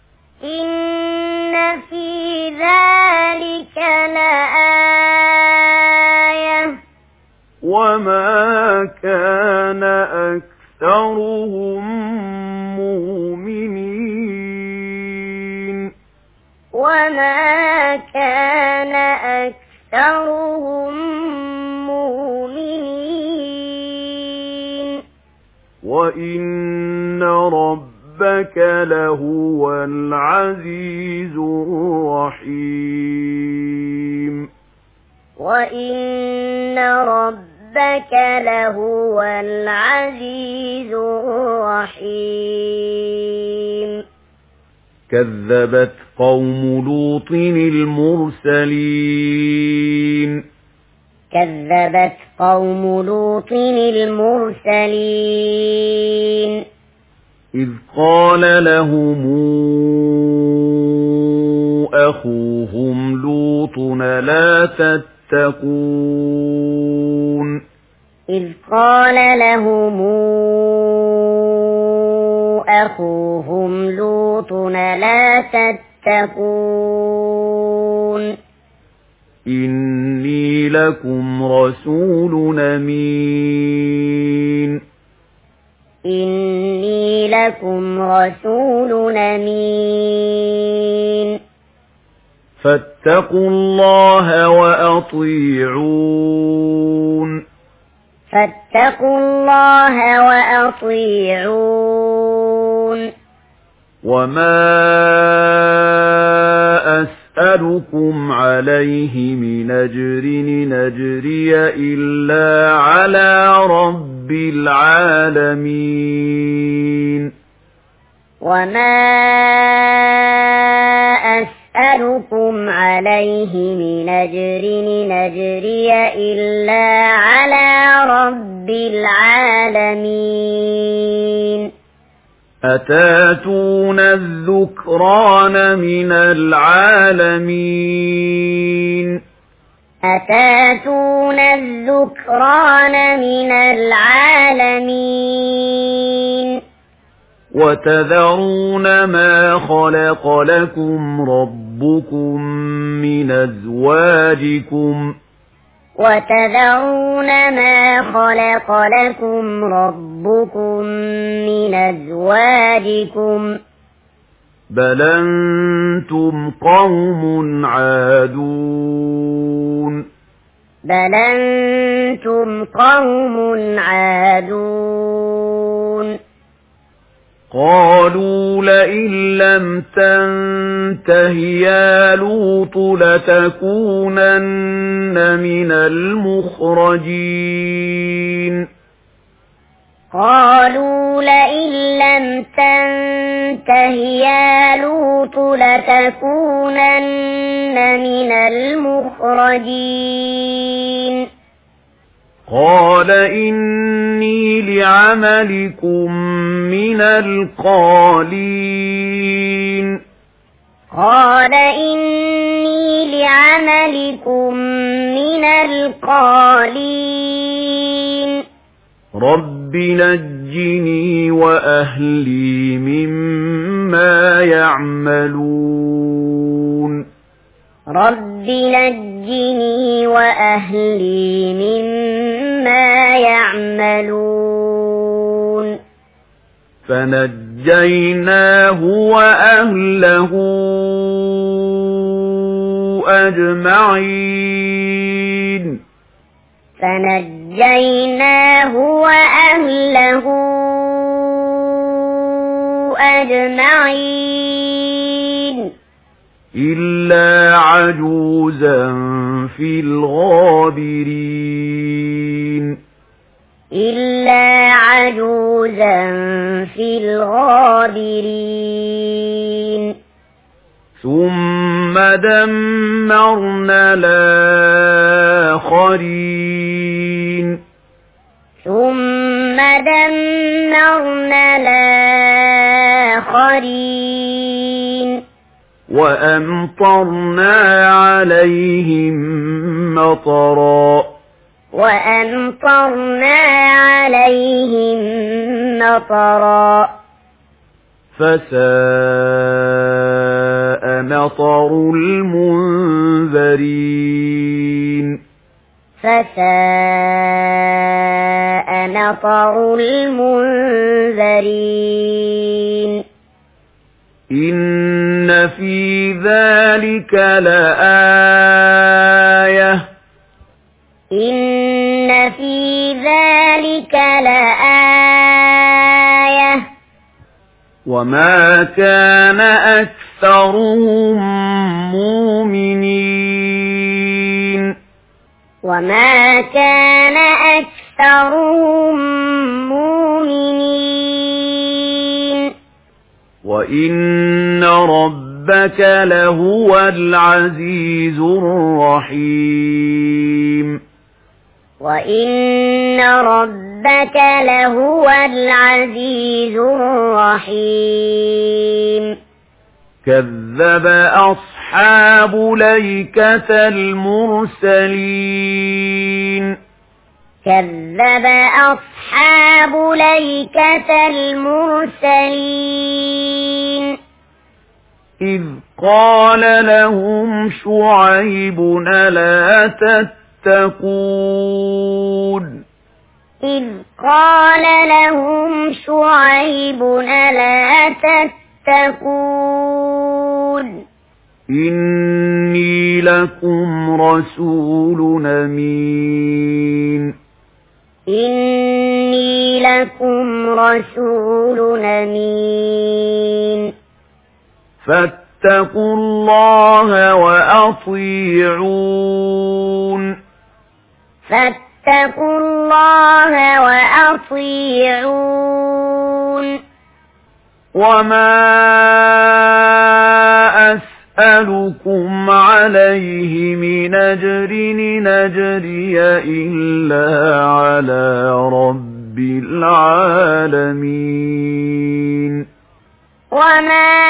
وما كان أكثرهم مؤمنين وإن ربك لهو العزيز الرحيم وإن ربك لهو العزيز الرحيم كذبت قوم لوط المرسلين كذبت قوم لوط المرسلين إذ قال لهم أخوهم لوط لا تتقون إذ قال لهم أخوهم لوط لا تتقون إني لكم رسول أمين إني لكم رسول أمين فاتقوا الله وأطيعون فاتقوا الله وأطيعون وما أسألكم عليه من أجر نجري إلا على رب العالمين وما أسألكم عليه من أجر نجري إلا على رب العالمين أتاتون الذكران من العالمين أتاتون الذكران من العالمين وتذرون ما خلق لكم ربكم من أزواجكم وتذرون ما خلق لكم ربكم من أزواجكم بل أنتم قوم عادون بل أنتم قوم عادون قالوا لئن لم تنته يا لوط لتكونن من المخرجين قالوا لئن لم تنته يا لوط لتكونن من المخرجين قال إني لعملكم من القالين قال إني لعملكم من القالين رب نجني وأهلي مما يعملون رب نجني وأهلي مما يعملون فنجيناه وأهله أجمعين فنجيناه وأهله أجمعين إلا عجوزا في الغابرين إلا عجوزا في الغابرين ثم دمرنا الآخرين ثم دمرنا الآخرين وأمطرنا عليهم مطرا وأمطرنا عليهم مطرا فساء مطر المنذرين فساء مطر المنذرين إن في ذلك لآية إن في ذلك لآية وما كان أكثرهم مؤمنين وما كان أكثرهم مؤمنين وإن ربك لهو العزيز الرحيم وإن ربك لهو العزيز الرحيم كذب أصحاب ليكة المرسلين كذب أصحاب ليكة المرسلين إذ قال لهم شعيب ألا تتقون إذ قال لهم شعيب ألا تتقون إني لكم رسول أمين إني لكم رسول أمين فاتقوا الله وأطيعون فاتقوا الله وأطيعون وما أسألكم عليه من أجر إن أجري إلا على رب العالمين وما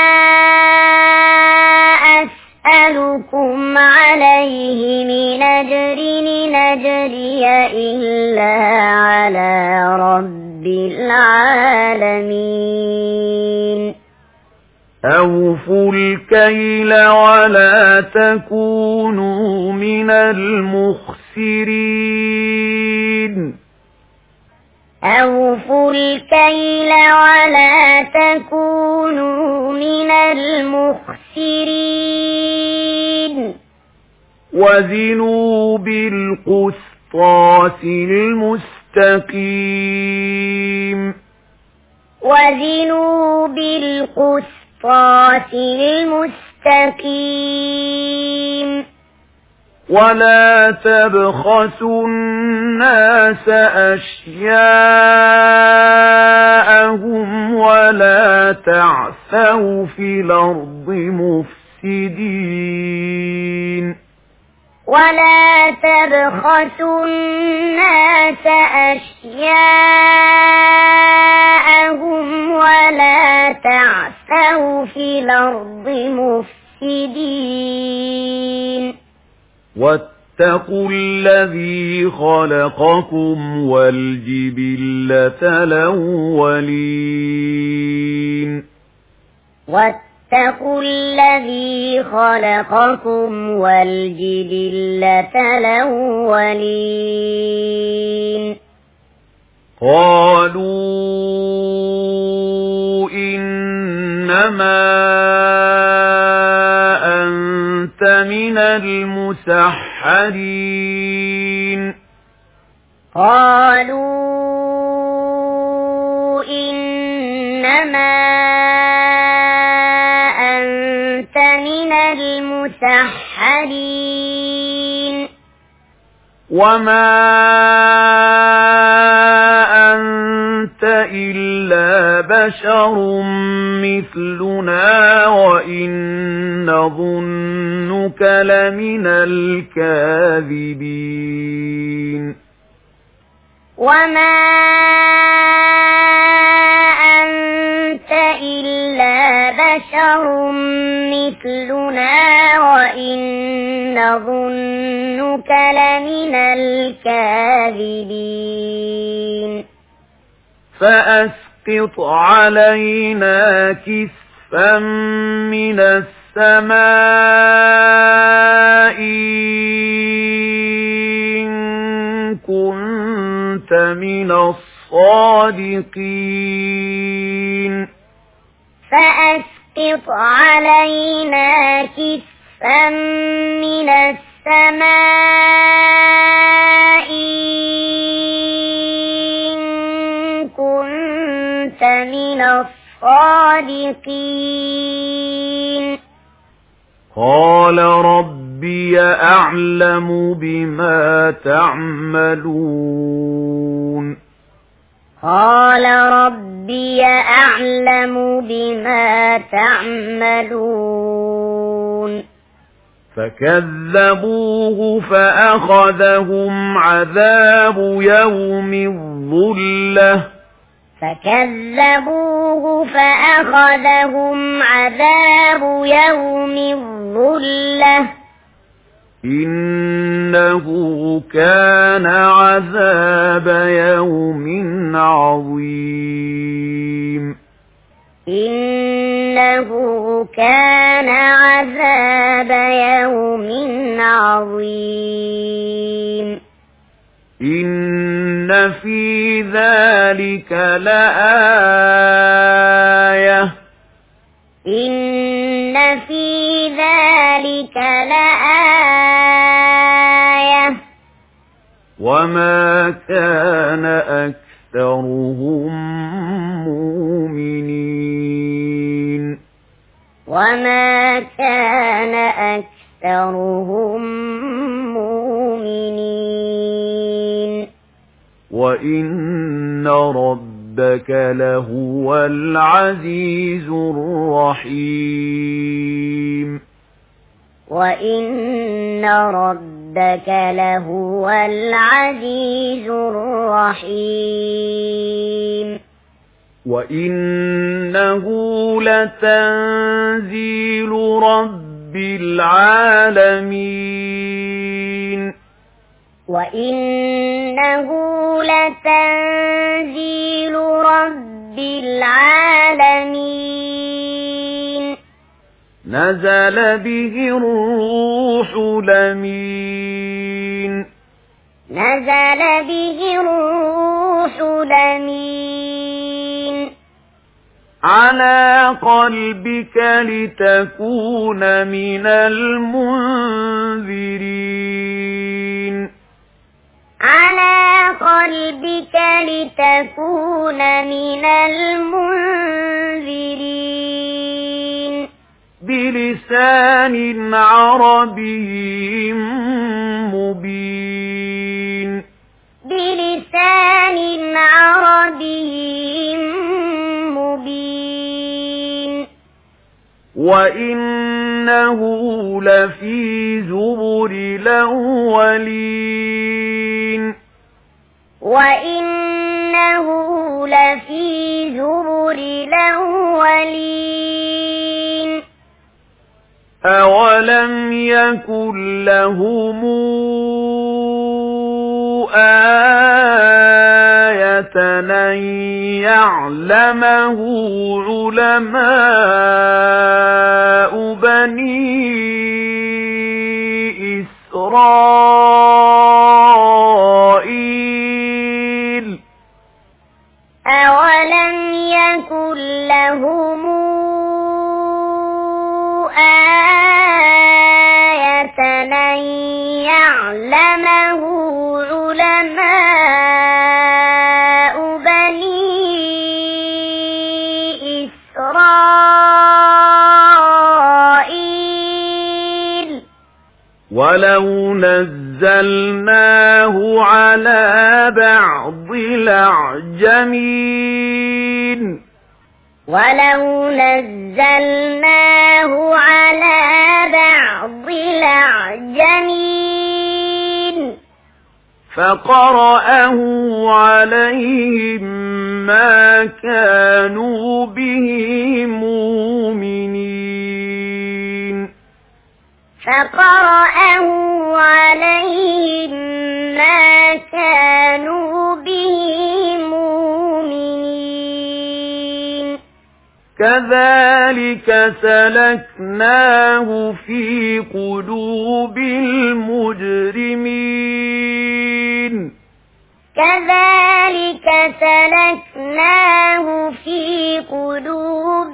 أسألكم عليه من أجر إن أجري إلا على رب العالمين أوفوا الكيل ولا تكونوا من المخسرين أوفوا الكيل ولا تكونوا من المخسرين وزنوا بالقسطاس المستقيم وزنوا بالقسطاس المستقيم ولا تبخسوا الناس أشياءهم ولا تعثوا في الأرض مفسدين ولا تبخسوا الناس أشياءهم ولا تعثوا في الأرض مفسدين واتقوا الذي خلقكم والجبلة الأولين واتقوا الذي خلقكم والجبلة الأولين قالوا إنما أنت من المسحرين قالوا إنما أنت من المسحرين وما أنت إلا بشر مثلنا وإن نظنك لمن الكاذبين وما أنت إلا بشر مثلنا وإن نظنك لمن الكاذبين فأسقط علينا كسفا من السماء إن كنت من الصادقين فأسقط علينا كسفا من السماء إن كنت من الصادقين قال ربي أعلم بما تعملون قال ربي أعلم بما تعملون فكذبوه فأخذهم عذاب يوم الظلة فكذبوه فأخذهم عذاب يوم الظلة إنه كان عذاب يوم عظيم إنه كان عذاب يوم عظيم إن في ذلك لآية إن في ذلك لآية وما كان أكثرهم مؤمنين وما كان أكثرهم مؤمنين وإن ربك لهو العزيز الرحيم وإن ربك لهو العزيز الرحيم وإنه لتنزيل رب العالمين وإنه لتنزيل رب العالمين نزل به الروح الأمين نزل به الروح الأمين على قلبك لتكون من المنذرين على قلبك لتكون من المنذرين بلسان عربي مبين بلسان عربي مبين وإنه لفي زبر الأولين وإنه لفي زبر الأولين أولم يكن لهم آية أن يعلمه علماء بني إسرائيل أولم يكن لهم آية أن يعلمه علماء بني إسرائيل ولو نزلناه على بعض الأعجمين ولو نزلناه على بعض الأعجمين فقرأه عليهم ما كانوا به مؤمنين فقرأه عليهم ما كانوا به مؤمنين كذلك سلكناه في قلوب المجرمين كذلك سلكناه في قلوب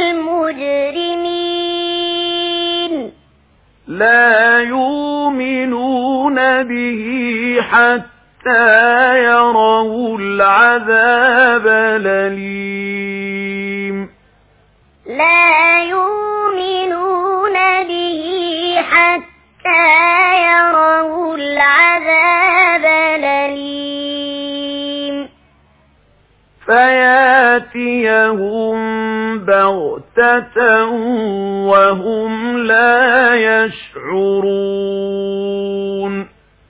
المجرمين لا يؤمنون به حتى يروا العذاب الأليم لا يؤمنون به حتى يروا العذاب الأليم فياتيهم بغتة وهم لا يشعرون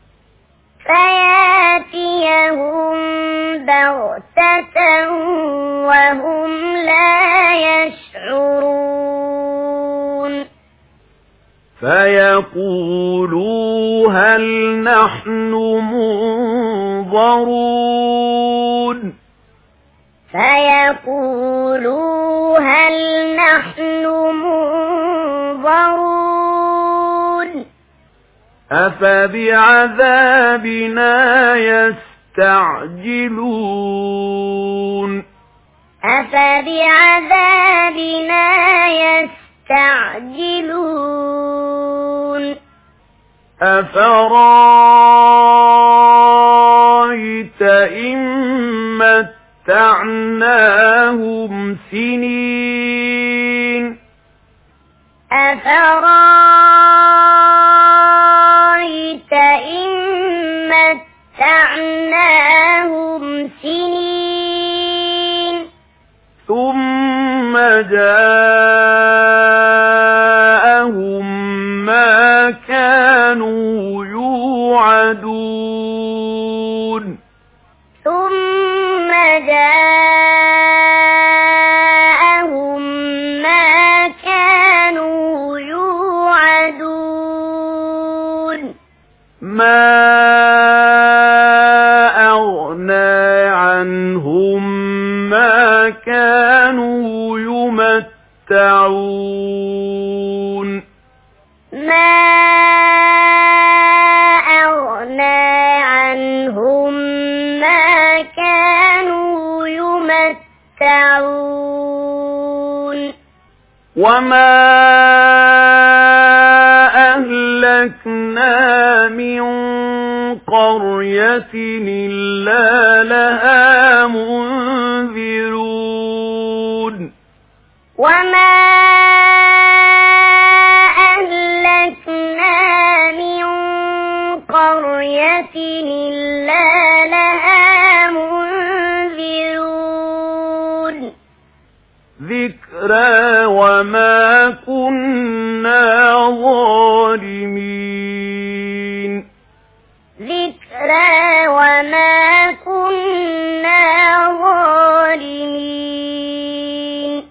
فياتيهم بغتة وهم لا يشعرون فيقولوا هل نحن منظرون فيقولوا هل نحن منظرون أفبعذابنا يستعجلون أفبعذابنا يستعجلون أفرأيت إن متعناهم سنين أفرأيت إن متعناهم سنين ثم جاءهم ما كانوا يوعدون ثم جاءهم ما كانوا يوعدون ما أغنى عنهم ما كانوا يمتعون ما أغنى عنهم ما كانوا يمتعون وما أهلكنا من قرية إلا لها منذرون وما أهلكنا من قرية إلا لها منذرون ذكرى وما كنا ظالمين ذكرى وما كنا ظالمين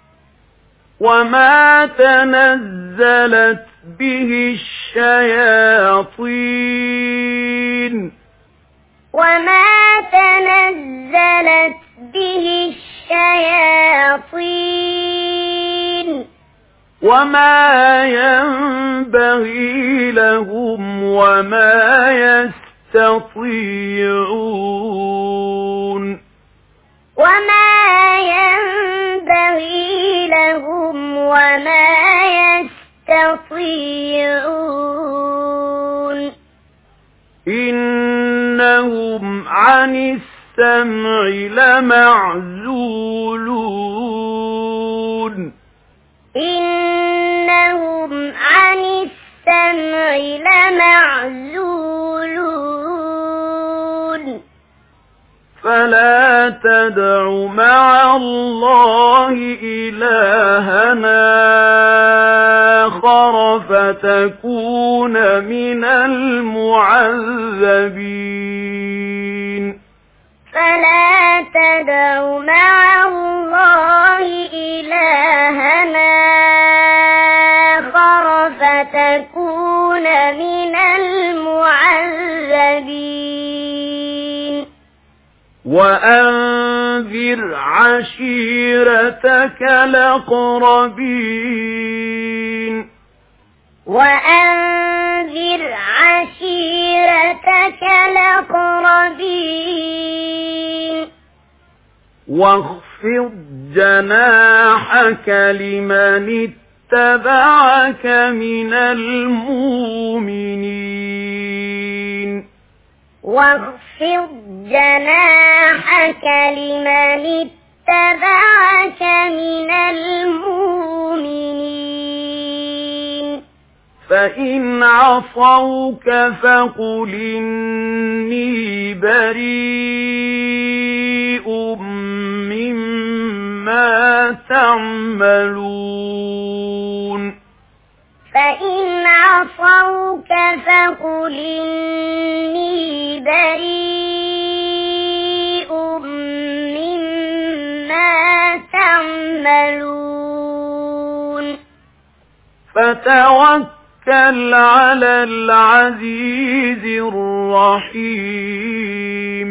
وما تنزلت به الشياطين وما تنزلت به الشياطين وما ينبغي لهم وما يستطيعون وما ينبغي لهم وما يستطيعون إنهم عن السمع لمعزولون إنهم عن السمع لمعزولون تدع مع الله إلهنا آخر فتكون من المعذبين فلا تدع مع الله إلهنا آخر فتكون من المعذبين وأنذر عشيرتك الأقربين وأنذر عشيرتك الأقربين واخفض جناحك لمن اتبعك من المؤمنين واخفض جناحك لمن اتبعك من المؤمنين فإن عصوك فقل إني بريء مما تعملون فإن عصوك فقل إني بريء مما تعملون فتوكل على العزيز الرحيم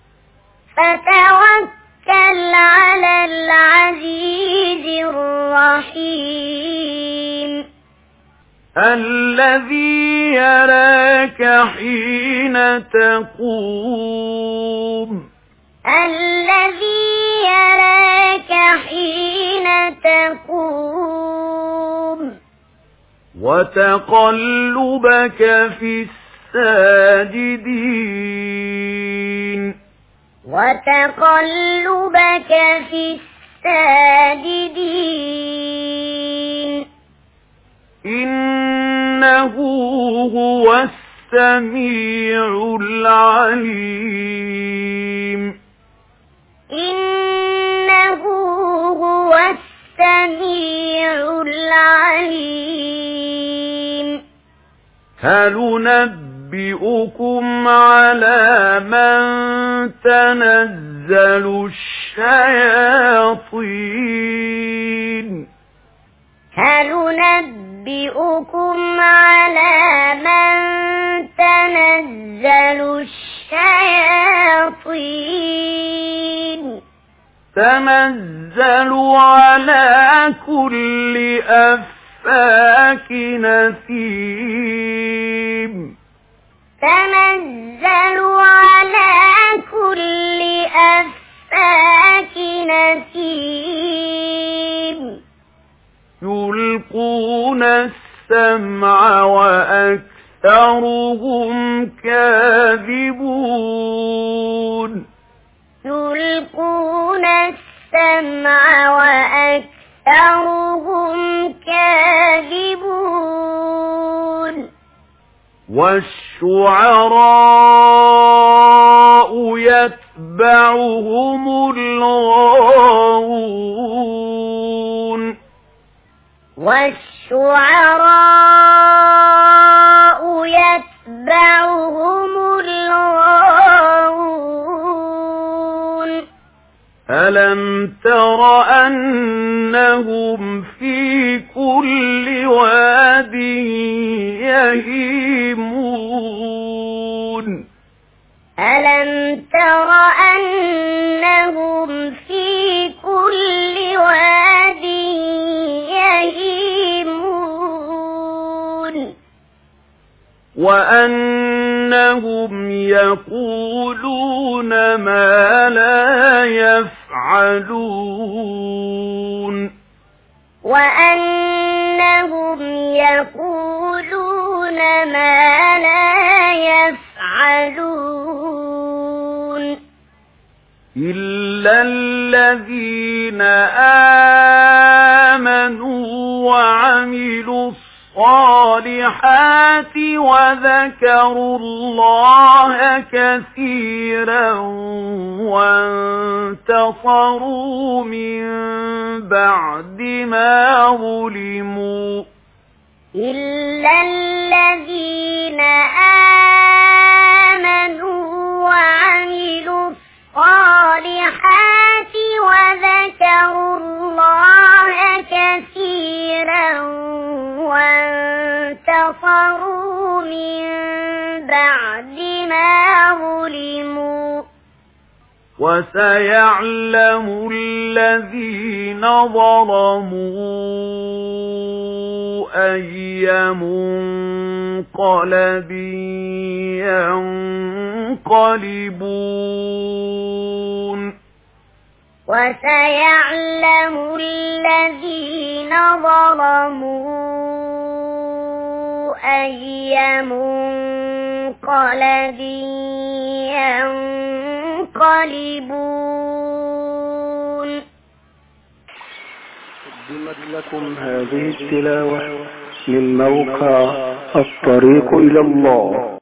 فتوكل على العزيز الرحيم الذي يراك حين تقوم الذي يراك حين تقوم وتقلبك في الساجدين وتقلبك في الساجدين إنه هو السميع العليم إنه هو السميع العليم هل ننبئكم على من تنزل الشياطين هل ننبئكم على من تنزل الشياطين تنزل على كل أفاك نثيم تنزل على كل أفاك نثيم يلقون السمع وأكثرهم كاذبون يلقون السمع وأكثرهم كاذبون والشعراء يتبعهم الغاوون والشعراء يتبعهم الغاوون ألم تر أنهم في كل واد يهيمون ألم تر أنهم في كل واد يهيمون وأنهم يقولون ما لا يفعلون وأنهم يقولون ما لا يفعلون إلا الذين آمنوا وعملوا الصالحات وذكروا الله كثيرا وانتصروا من بعد ما ظلموا إلا الذين آمنوا وعملوا الصالحات وذكروا الله كثيرا وانتصروا من بعد ما ظلموا وسيعلم الذين ظلموا أي منقلب ينقلبون وسيعلم الذين ظلموا أي منقلب ينقلبون. قدمت لكم هذه التلاوة من موقع الطريق إلى الله.